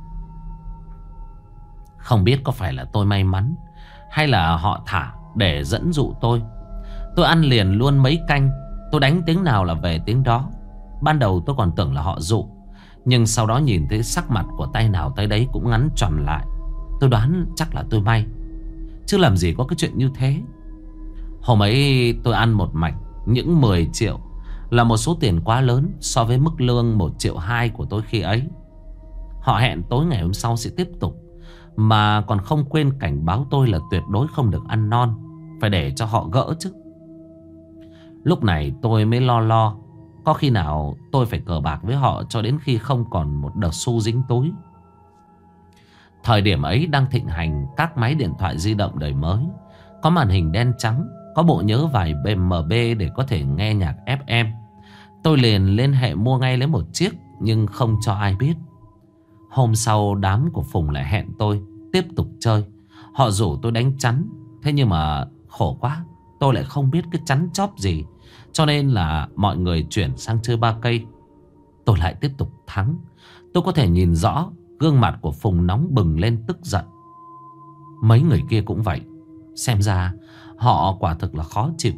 Không biết có phải là tôi may mắn, hay là họ thả để dẫn dụ tôi. Tôi ăn liền luôn mấy canh. Tôi đánh tiếng nào là về tiếng đó. Ban đầu tôi còn tưởng là họ dụ, nhưng sau đó nhìn thấy sắc mặt của tay nào tay đấy cũng ngắn tròn lại. Tôi đoán chắc là tôi may, chứ làm gì có cái chuyện như thế. Hôm ấy tôi ăn một mạch những 10 triệu, là một số tiền quá lớn so với mức lương 1,2 triệu của tôi khi ấy. Họ hẹn tối ngày hôm sau sẽ tiếp tục, mà còn không quên cảnh báo tôi là tuyệt đối không được ăn non, phải để cho họ gỡ chứ. Lúc này tôi mới lo có khi nào tôi phải cờ bạc với họ cho đến khi không còn một đợt xu dính túi. Thời điểm ấy đang thịnh hành các máy điện thoại di động đời mới, có màn hình đen trắng, có bộ nhớ vài MB để có thể nghe nhạc FM. Tôi liền liên hệ mua ngay lấy một chiếc, nhưng không cho ai biết. Hôm sau đám của Phùng lại hẹn tôi tiếp tục chơi. Họ rủ tôi đánh chắn. Thế nhưng mà khổ quá, tôi lại không biết cái chắn chóp gì, cho nên là mọi người chuyển sang chơi 3 cây. Tôi lại tiếp tục thắng. Tôi có thể nhìn rõ gương mặt của Phùng nóng bừng lên tức giận. Mấy người kia cũng vậy. Xem ra họ quả thực là khó chịu.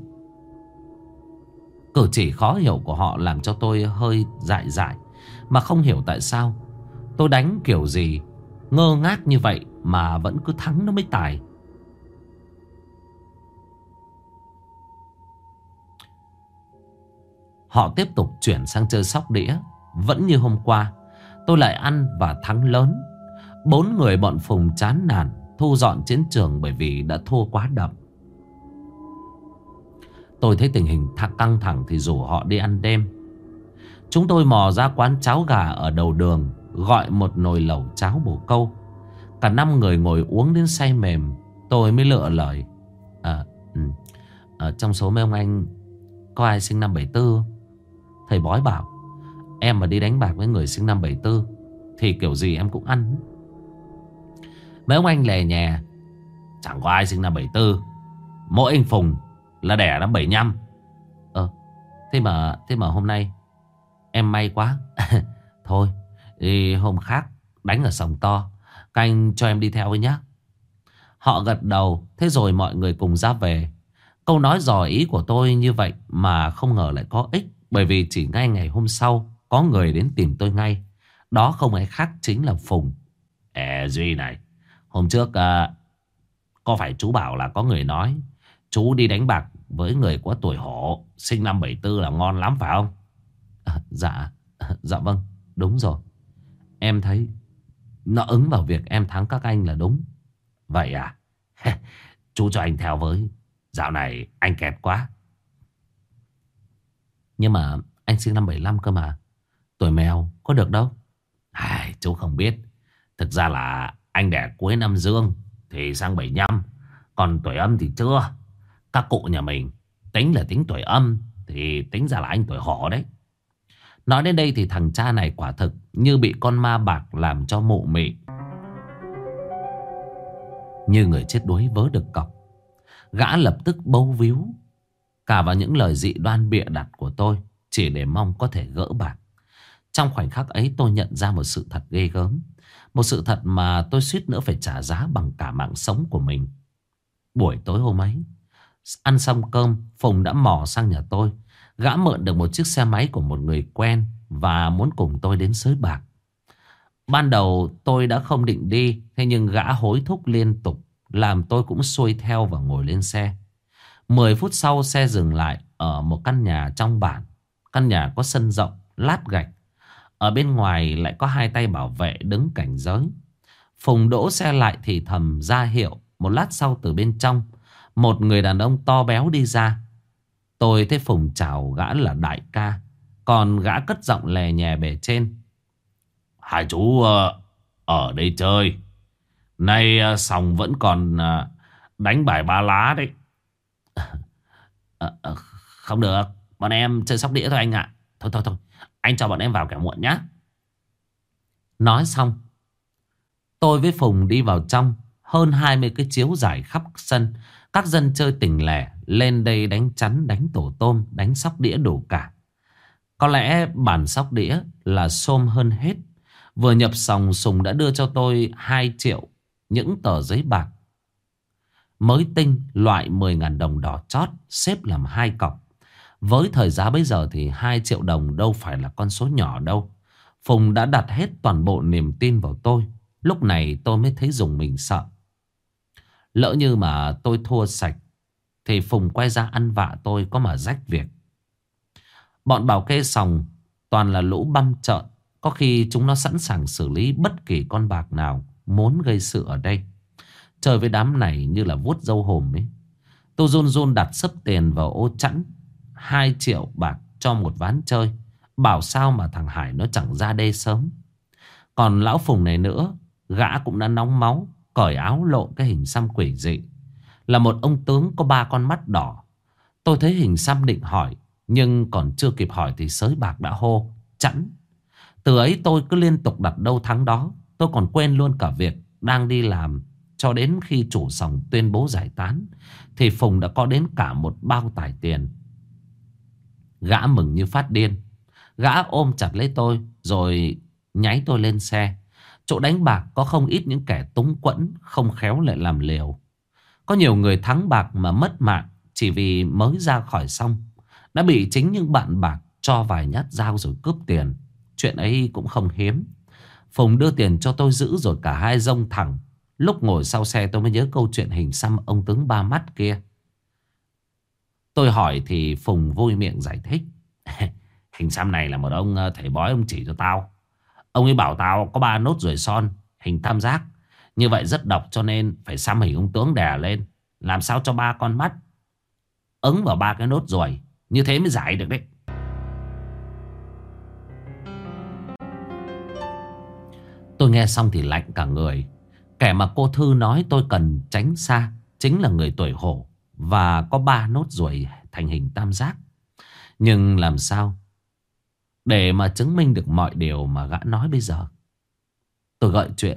Cử chỉ khó hiểu của họ làm cho tôi hơi dại dại, mà không hiểu tại sao tôi đánh kiểu gì ngơ ngác như vậy mà vẫn cứ thắng nó mới tài. Họ tiếp tục chuyển sang chơi sóc đĩa. Vẫn như hôm qua, tôi lại ăn và thắng lớn. 4 người bọn Phùng chán nản thu dọn chiến trường bởi vì đã thua quá đậm. Tôi thấy tình hình căng thẳng thì rủ họ đi ăn đêm. Chúng tôi mò ra quán cháo gà ở đầu đường, gọi một nồi lẩu cháo bồ câu. Cả 5 người ngồi uống đến say mềm. Tôi mới lựa lời: trong số mấy ông anh có ai sinh năm 74? Thầy bói bảo em mà đi đánh bạc với người sinh năm 74 thì kiểu gì em cũng ăn. Mấy ông anh lè nhè: chẳng có ai sinh năm 74, mỗi anh Phùng là đẻ năm 75. Thế mà hôm nay em may quá. Thôi thì hôm khác đánh ở Sòng To, các anh cho em đi theo với nhé. Họ gật đầu. Thế rồi mọi người cùng ra về. Câu nói dò ý của tôi như vậy mà không ngờ lại có ích, bởi vì chỉ ngay ngày hôm sau có người đến tìm tôi ngay. Đó không ai khác chính là Phùng. Duy này, hôm trước có phải chú bảo là có người nói chú đi đánh bạc với người có tuổi hổ sinh năm 74 là ngon lắm phải không? Dạ vâng, đúng rồi. Em thấy nó ứng vào việc em thắng các anh là đúng. Vậy à? Chú cho anh theo với. Dạo này anh kẹt quá. Nhưng mà anh sinh năm 75 cơ mà. Tuổi mèo có được đâu. Chú không biết. Thực ra là anh đẻ cuối năm Dương thì sang 75. Còn tuổi âm thì chưa. Các cụ nhà mình tính là tính tuổi âm thì tính ra là anh tuổi hổ đấy. Nói đến đây thì thằng cha này quả thực như bị con ma bạc làm cho mụ mị, như người chết đuối vớ được cọc. Gã lập tức bấu víu cả vào những lời dị đoan bịa đặt của tôi, chỉ để mong có thể gỡ bạc. Trong khoảnh khắc ấy tôi nhận ra một sự thật ghê gớm. Một sự thật mà tôi suýt nữa phải trả giá bằng cả mạng sống của mình. Buổi tối hôm ấy, ăn xong cơm, Phùng đã mò sang nhà tôi. Gã mượn được một chiếc xe máy của một người quen và muốn cùng tôi đến sới bạc. Ban đầu tôi đã không định đi, thế nhưng gã hối thúc liên tục, làm tôi cũng xuôi theo và ngồi lên xe. 10 phút sau xe dừng lại ở một căn nhà trong bản. Căn nhà có sân rộng, lát gạch. Ở bên ngoài lại có 2 tay bảo vệ đứng cảnh giới. Phùng đỗ xe lại thì thầm ra hiệu. Một lát sau từ bên trong, một người đàn ông to béo đi ra. Tôi thấy Phùng chào gã là đại ca, còn gã cất giọng lè nhè bề trên: "Hai chú ở đây chơi. Nay Sòng vẫn còn đánh bài ba lá đấy." Không được, bọn em chơi sóc đĩa thôi anh ạ. Thôi thôi thôi, anh cho bọn em vào kẻo muộn nhá. Nói xong, tôi với Phùng đi vào trong. Hơn 20 cái chiếu rải khắp sân. Các dân chơi tỉnh lẻ lên đây đánh chắn, đánh tổ tôm, đánh sóc đĩa đủ cả. Có lẽ bản sóc đĩa là xôm hơn hết. Vừa nhập sòng, Sùng đã đưa cho tôi 2 triệu những tờ giấy bạc mới tinh, loại 10.000 đồng đỏ chót, xếp làm 2 cọc. Với thời giá bây giờ thì 2 triệu đồng đâu phải là con số nhỏ đâu. Phùng đã đặt hết toàn bộ niềm tin vào tôi. Lúc này tôi mới thấy dùng mình sợ. Lỡ như mà tôi thua sạch thì Phùng quay ra ăn vạ tôi có mà rách việc. Bọn bảo kê sòng toàn là lũ băm trợn. Có khi chúng nó sẵn sàng xử lý bất kỳ con bạc nào muốn gây sự ở đây. Chơi với đám này như là vuốt râu hồm ấy. Tôi run run đặt sấp tiền vào ô chẵn 2 triệu bạc cho một ván chơi. Bảo sao mà thằng Hải nó chẳng ra đây sớm. Còn lão Phùng này nữa, gã cũng đã nóng máu, cởi áo lộ cái hình xăm quỷ dị. Là một ông tướng có 3 con mắt đỏ. Tôi thấy hình xăm định hỏi, nhưng còn chưa kịp hỏi thì sới bạc đã hô chẵn. Từ ấy tôi cứ liên tục đặt đâu thắng đó. Tôi còn quên luôn cả việc đang đi làm. Cho đến khi chủ sòng tuyên bố giải tán thì Phùng đã có đến cả một bao tải tiền. Gã mừng như phát điên. Gã ôm chặt lấy tôi rồi nháy tôi lên xe. Chỗ đánh bạc có không ít những kẻ túng quẫn, không khéo lại làm liều. Có nhiều người thắng bạc mà mất mạng chỉ vì mới ra khỏi xong đã bị chính những bạn bạc cho vài nhát dao rồi cướp tiền. Chuyện ấy cũng không hiếm. Phùng đưa tiền cho tôi giữ rồi cả hai dông thẳng. Lúc ngồi sau xe tôi mới nhớ câu chuyện hình xăm ông tướng 3 mắt kia. Tôi hỏi thì Phùng vui miệng giải thích. Hình xăm này là một ông thầy bói ông chỉ cho tao. Ông ấy bảo tao có 3 nốt ruồi son hình tam giác, như vậy rất độc cho nên phải xăm hình ông tướng đè lên, làm sao cho 3 con mắt ứng vào 3 cái nốt ruồi, như thế mới giải được đấy. Tôi nghe xong thì lạnh cả người. Kẻ mà cô Thư nói tôi cần tránh xa chính là người tuổi hổ và có 3 nốt ruồi thành hình tam giác. Nhưng làm sao để mà chứng minh được mọi điều mà gã nói bây giờ? Tôi gợi chuyện.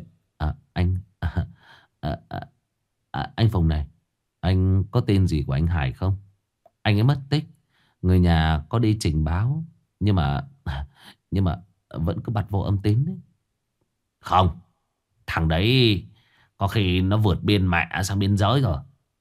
Anh Phùng này, anh có tin gì của anh Hải không? Anh ấy mất tích, người nhà có đi trình báo, nhưng mà vẫn cứ bặt vô âm tín đấy. Không, thằng đấy có khi nó vượt biên mẹ sang biên giới rồi.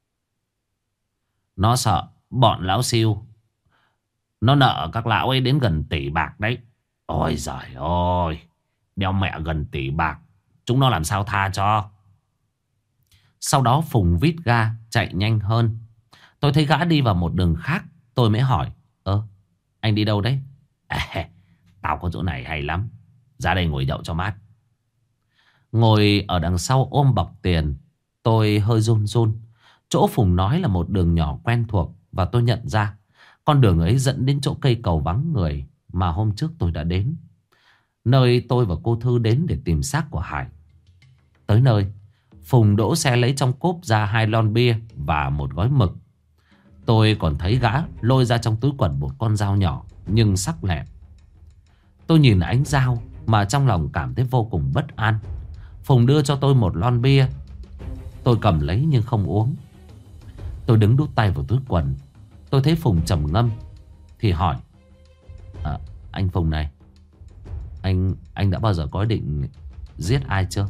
Nó sợ bọn lão siêu, nó nợ các lão ấy đến gần tỷ bạc đấy. Ôi giời ơi, đeo mẹ gần tỷ bạc, chúng nó làm sao tha cho. Sau đó Phùng vít ga chạy nhanh hơn. Tôi thấy gã đi vào một đường khác. Tôi mới hỏi: anh đi đâu đấy? Tao có chỗ này hay lắm, ra đây ngồi nhậu cho mát. Ngồi ở đằng sau ôm bọc tiền, tôi hơi run run. Chỗ Phùng nói là một đường nhỏ quen thuộc, và tôi nhận ra con đường ấy dẫn đến chỗ cây cầu vắng người mà hôm trước tôi đã đến, nơi tôi và cô Thư đến để tìm xác của Hải. Tới nơi, Phùng đỗ xe lấy trong cốp ra 2 lon bia và một gói mực. Tôi còn thấy gã lôi ra trong túi quần một con dao nhỏ nhưng sắc lẹm. Tôi nhìn ánh dao mà trong lòng cảm thấy vô cùng bất an. Phùng đưa cho tôi một lon bia. Tôi cầm lấy nhưng không uống. Tôi đứng đút tay vào túi quần. Tôi thấy Phùng trầm ngâm thì hỏi: anh Phùng này, Anh đã bao giờ có ý định giết ai chưa?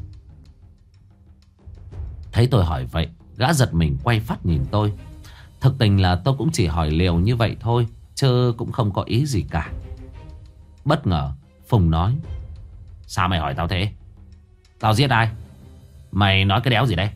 Thấy tôi hỏi vậy, gã giật mình quay phát nhìn tôi. Thực tình là tôi cũng chỉ hỏi liều như vậy thôi, chứ cũng không có ý gì cả. Bất ngờ Phùng nói: sao mày hỏi tao thế? Tao giết ai? Mày nói cái đéo gì đây?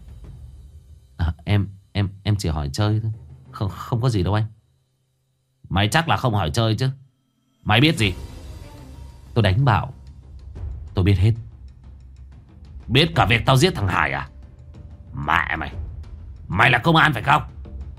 Em chỉ hỏi chơi thôi. Không có gì đâu anh. Mày chắc là không hỏi chơi chứ? Mày biết gì? Tôi đánh bảo: tôi biết hết. Biết cả việc tao giết thằng Hải à? Mẹ mày, mày là công an phải không?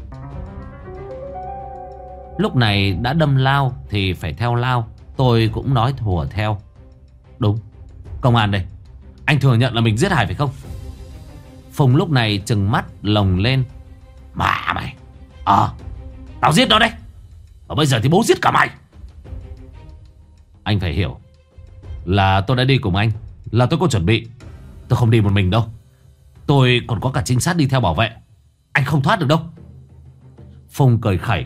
Lúc này đã đâm lao thì phải theo lao. Tôi cũng nói thùa theo: đúng, công an đây. Anh thừa nhận là mình giết Hải phải không? Phùng lúc này trừng mắt lồng lên: mẹ mày, tao giết nó đây. Và bây giờ thì bố giết cả mày. Anh phải hiểu là tôi đã đi cùng anh, là tôi có chuẩn bị. Tôi không đi một mình đâu. Tôi còn có cả trinh sát đi theo bảo vệ. Anh không thoát được đâu. Phùng cười khẩy: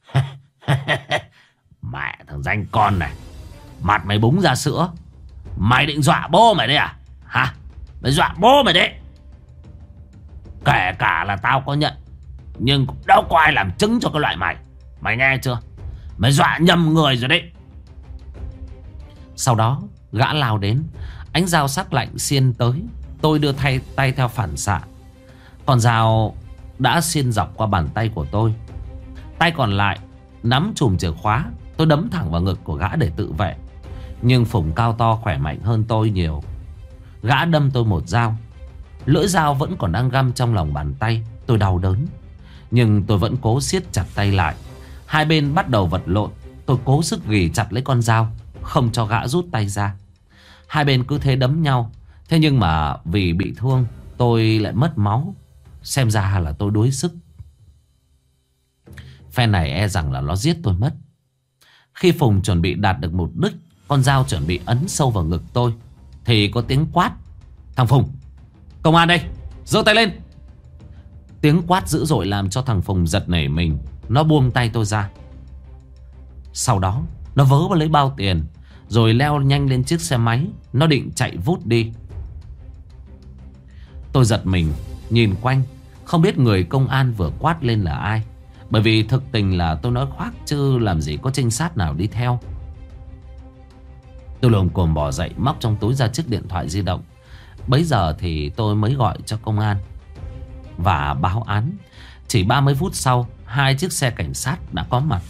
mẹ thằng danh con này, mặt mày búng ra sữa. Mày định dọa bố mày đấy à? Hả? Mày dọa bố mày đấy. Kể cả là tao có nhận, nhưng cũng đâu có ai làm chứng cho cái loại mày. Mày nghe chưa? Mày dọa nhầm người rồi đấy. Sau đó gã lao đến, ánh dao sắc lạnh xiên tới. Tôi đưa tay theo phản xạ. Còn dao đã xiên dọc qua bàn tay của tôi. Tay còn lại nắm chùm chìa khóa. Tôi đấm thẳng vào ngực của gã để tự vệ. Nhưng Phùng cao to khỏe mạnh hơn tôi nhiều. Gã đâm tôi một dao. Lưỡi dao vẫn còn đang găm trong lòng bàn tay. Tôi đau đớn, nhưng tôi vẫn cố siết chặt tay lại. Hai bên bắt đầu vật lộn. Tôi cố sức ghì chặt lấy con dao, không cho gã rút tay ra. Hai bên cứ thế đấm nhau. Thế nhưng mà vì bị thương, tôi lại mất máu. Xem ra là tôi đuối sức. Phe này e rằng là nó giết tôi mất. Khi Phùng chuẩn bị đạt được mục đích, con dao chuẩn bị ấn sâu vào ngực tôi, thì có tiếng quát: thằng Phùng, công an đây, giơ tay lên. Tiếng quát dữ dội làm cho thằng Phùng giật nảy mình. Nó buông tay tôi ra. Sau đó nó vớ vào lấy bao tiền, rồi leo nhanh lên chiếc xe máy. Nó định chạy vút đi. Tôi giật mình nhìn quanh, không biết người công an vừa quát lên là ai. Bởi vì thực tình là tôi nói khoác, chứ làm gì có trinh sát nào đi theo. Tôi lồm cồm bò dậy, móc trong túi ra chiếc điện thoại di động. Bấy giờ thì tôi mới gọi cho công an và báo án. Chỉ 30 phút sau, 2 chiếc xe cảnh sát đã có mặt.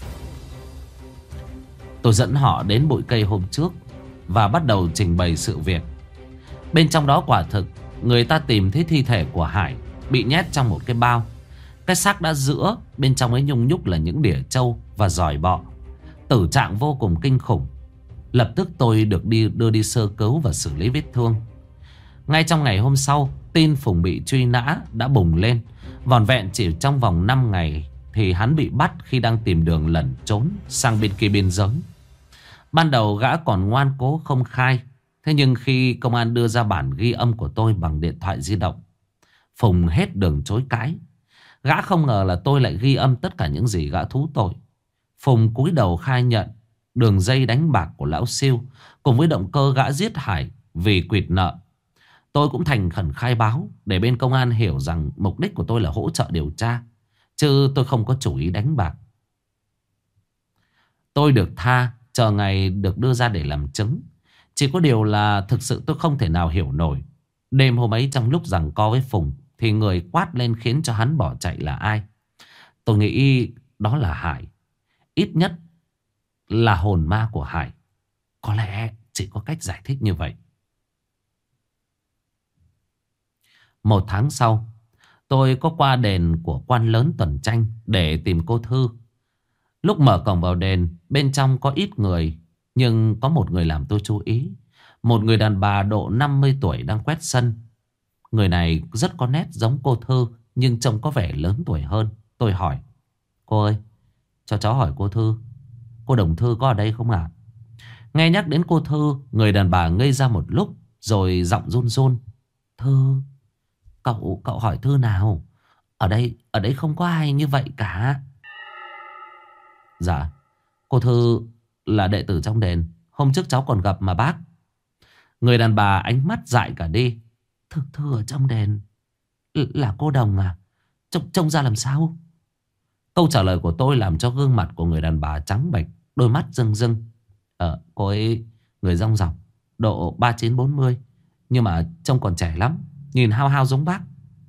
Tôi dẫn họ đến bụi cây hôm trước và bắt đầu trình bày sự việc. Bên trong đó quả thực người ta tìm thấy thi thể của Hải bị nhét trong một cái bao. Cái xác đã rữa, bên trong ấy nhung nhúc là những đỉa trâu và giòi bọ. Tử trạng vô cùng kinh khủng. Lập tức tôi được đưa đi sơ cứu và xử lý vết thương. Ngay trong ngày hôm sau, tin Phùng bị truy nã đã bùng lên. Vỏn vẹn chỉ trong vòng 5 ngày thì hắn bị bắt khi đang tìm đường lẩn trốn sang bên kia biên giới. Ban đầu gã còn ngoan cố không khai. Thế nhưng khi công an đưa ra bản ghi âm của tôi bằng điện thoại di động, Phùng hết đường chối cãi. Gã không ngờ là tôi lại ghi âm tất cả những gì gã thú tội. Phùng cúi đầu khai nhận đường dây đánh bạc của lão Siêu cùng với động cơ gã giết Hải vì quỵt nợ. Tôi cũng thành khẩn khai báo để bên công an hiểu rằng mục đích của tôi là hỗ trợ điều tra, chứ tôi không có chủ ý đánh bạc. Tôi được tha, chờ ngày được đưa ra để làm chứng. Chỉ có điều là thực sự tôi không thể nào hiểu nổi. Đêm hôm ấy trong lúc giằng co với Phùng thì người quát lên khiến cho hắn bỏ chạy là ai? Tôi nghĩ đó là Hải. Ít nhất là hồn ma của Hải. Có lẽ chỉ có cách giải thích như vậy. 1 tháng sau, tôi có qua đền của quan lớn Tuần Tranh để tìm cô Thư. Lúc mở cổng vào đền, bên trong có ít người, nhưng có một người làm tôi chú ý. Một người đàn bà độ 50 tuổi đang quét sân. Người này rất có nét giống cô Thư, nhưng trông có vẻ lớn tuổi hơn. Tôi hỏi: cô ơi, cho cháu hỏi cô Thư, cô Đồng Thư có ở đây không ạ? Nghe nhắc đến cô Thư, người đàn bà ngây ra một lúc, rồi giọng run run: Thư, cậu hỏi Thư nào? Ở đây không có ai như vậy cả. Dạ, cô Thư là đệ tử trong đền. Hôm trước cháu còn gặp mà bác. Người đàn bà ánh mắt dại cả đi. Thưa ở trong đèn là cô Đồng à? Trông ra làm sao? Câu trả lời của tôi làm cho gương mặt của người đàn bà trắng bệch, đôi mắt rưng rưng. Cô ấy người dong dọc, độ 39-40, nhưng mà trông còn trẻ lắm, nhìn hao hao giống bác.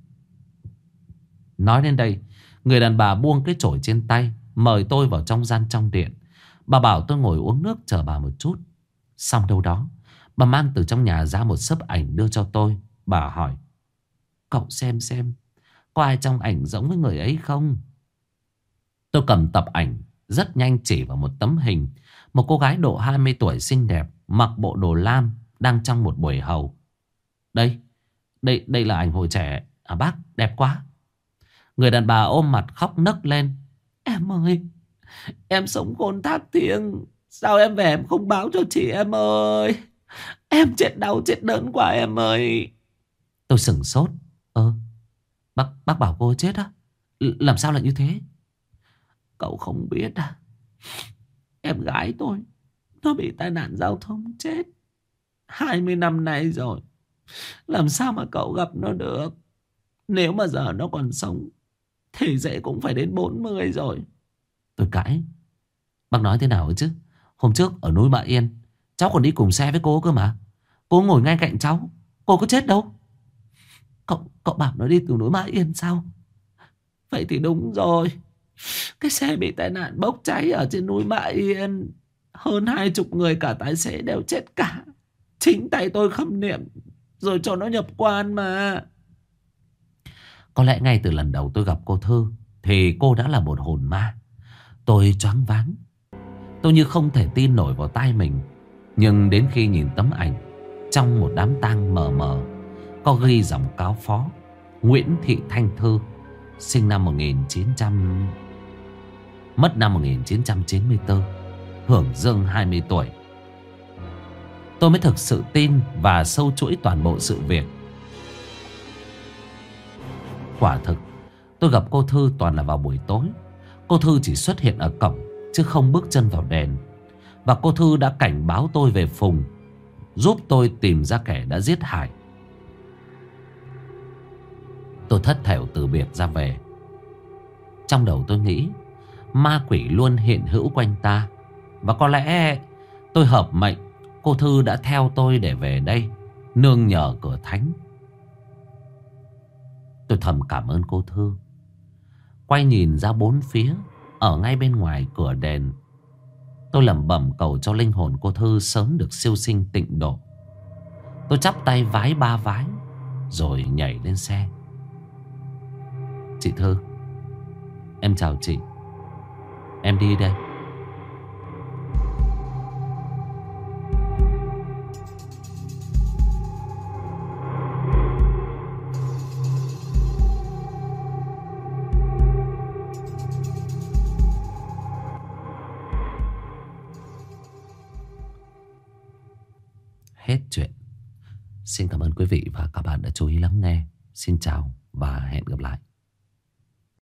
Nói đến đây, người đàn bà buông cái chổi trên tay, mời tôi vào trong gian trong điện. Bà bảo tôi ngồi uống nước chờ bà một chút. Xong đâu đó, bà mang từ trong nhà ra một xấp ảnh đưa cho tôi. Bà hỏi: cậu xem có ai trong ảnh giống với người ấy không? Tôi cầm tập ảnh, rất nhanh chỉ vào một tấm hình. Một cô gái độ 20 tuổi xinh đẹp, mặc bộ đồ lam, đang trong một buổi hầu. Đây là ảnh hồi trẻ. À bác, đẹp quá. Người đàn bà ôm mặt khóc nấc lên. Em ơi, em sống khôn thác thiêng, sao em về em không báo cho chị em ơi? Em chết đau chết đớn quá em ơi. Tôi sửng sốt. Bác bảo cô chết á? Làm sao lại như thế? Cậu không biết à? Em gái tôi nó bị tai nạn giao thông chết 20 năm nay rồi. Làm sao mà cậu gặp nó được? Nếu mà giờ nó còn sống thì dễ cũng phải đến 40 rồi. Tôi cãi. Bác nói thế nào ấy chứ? Hôm trước ở núi Mã Yên, cháu còn đi cùng xe với cô cơ mà. Cô ngồi ngay cạnh cháu, cô có chết đâu. Cậu bảo nó đi từ núi Mã Yên sao? Vậy thì đúng rồi. Cái xe bị tai nạn bốc cháy ở trên núi Mã Yên, hơn 20 người, cả tài xế đều chết cả. Chính tay tôi khâm niệm rồi cho nó nhập quan mà. Có lẽ ngay từ lần đầu tôi gặp cô Thư thì cô đã là một hồn ma. Tôi choáng váng. Tôi như không thể tin nổi vào tai mình. Nhưng đến khi nhìn tấm ảnh, trong một đám tang mờ mờ có ghi dòng cáo phó: Nguyễn Thị Thanh Thư, sinh năm 1900, mất năm 1994, hưởng dương 20 tuổi. Tôi mới thực sự tin và sâu chuỗi toàn bộ sự việc. Quả thực, tôi gặp cô Thư toàn là vào buổi tối. Cô Thư chỉ xuất hiện ở cổng chứ không bước chân vào đền. Và cô Thư đã cảnh báo tôi về Phùng, giúp tôi tìm ra kẻ đã giết Hải. Tôi thất thểu từ biệt ra về. Trong đầu tôi nghĩ ma quỷ luôn hiện hữu quanh ta. Và có lẽ tôi hợp mệnh, cô Thư đã theo tôi để về đây nương nhờ cửa thánh. Tôi thầm cảm ơn cô Thư. Quay nhìn ra bốn phía, ở ngay bên ngoài cửa đền, tôi lẩm bẩm cầu cho linh hồn cô Thư sớm được siêu sinh tịnh độ. Tôi chắp tay vái 3 vái rồi nhảy lên xe. Chị Thư, em chào chị. Em đi đây. Hết chuyện. Xin cảm ơn quý vị và các bạn đã chú ý lắng nghe. Xin chào và hẹn gặp lại.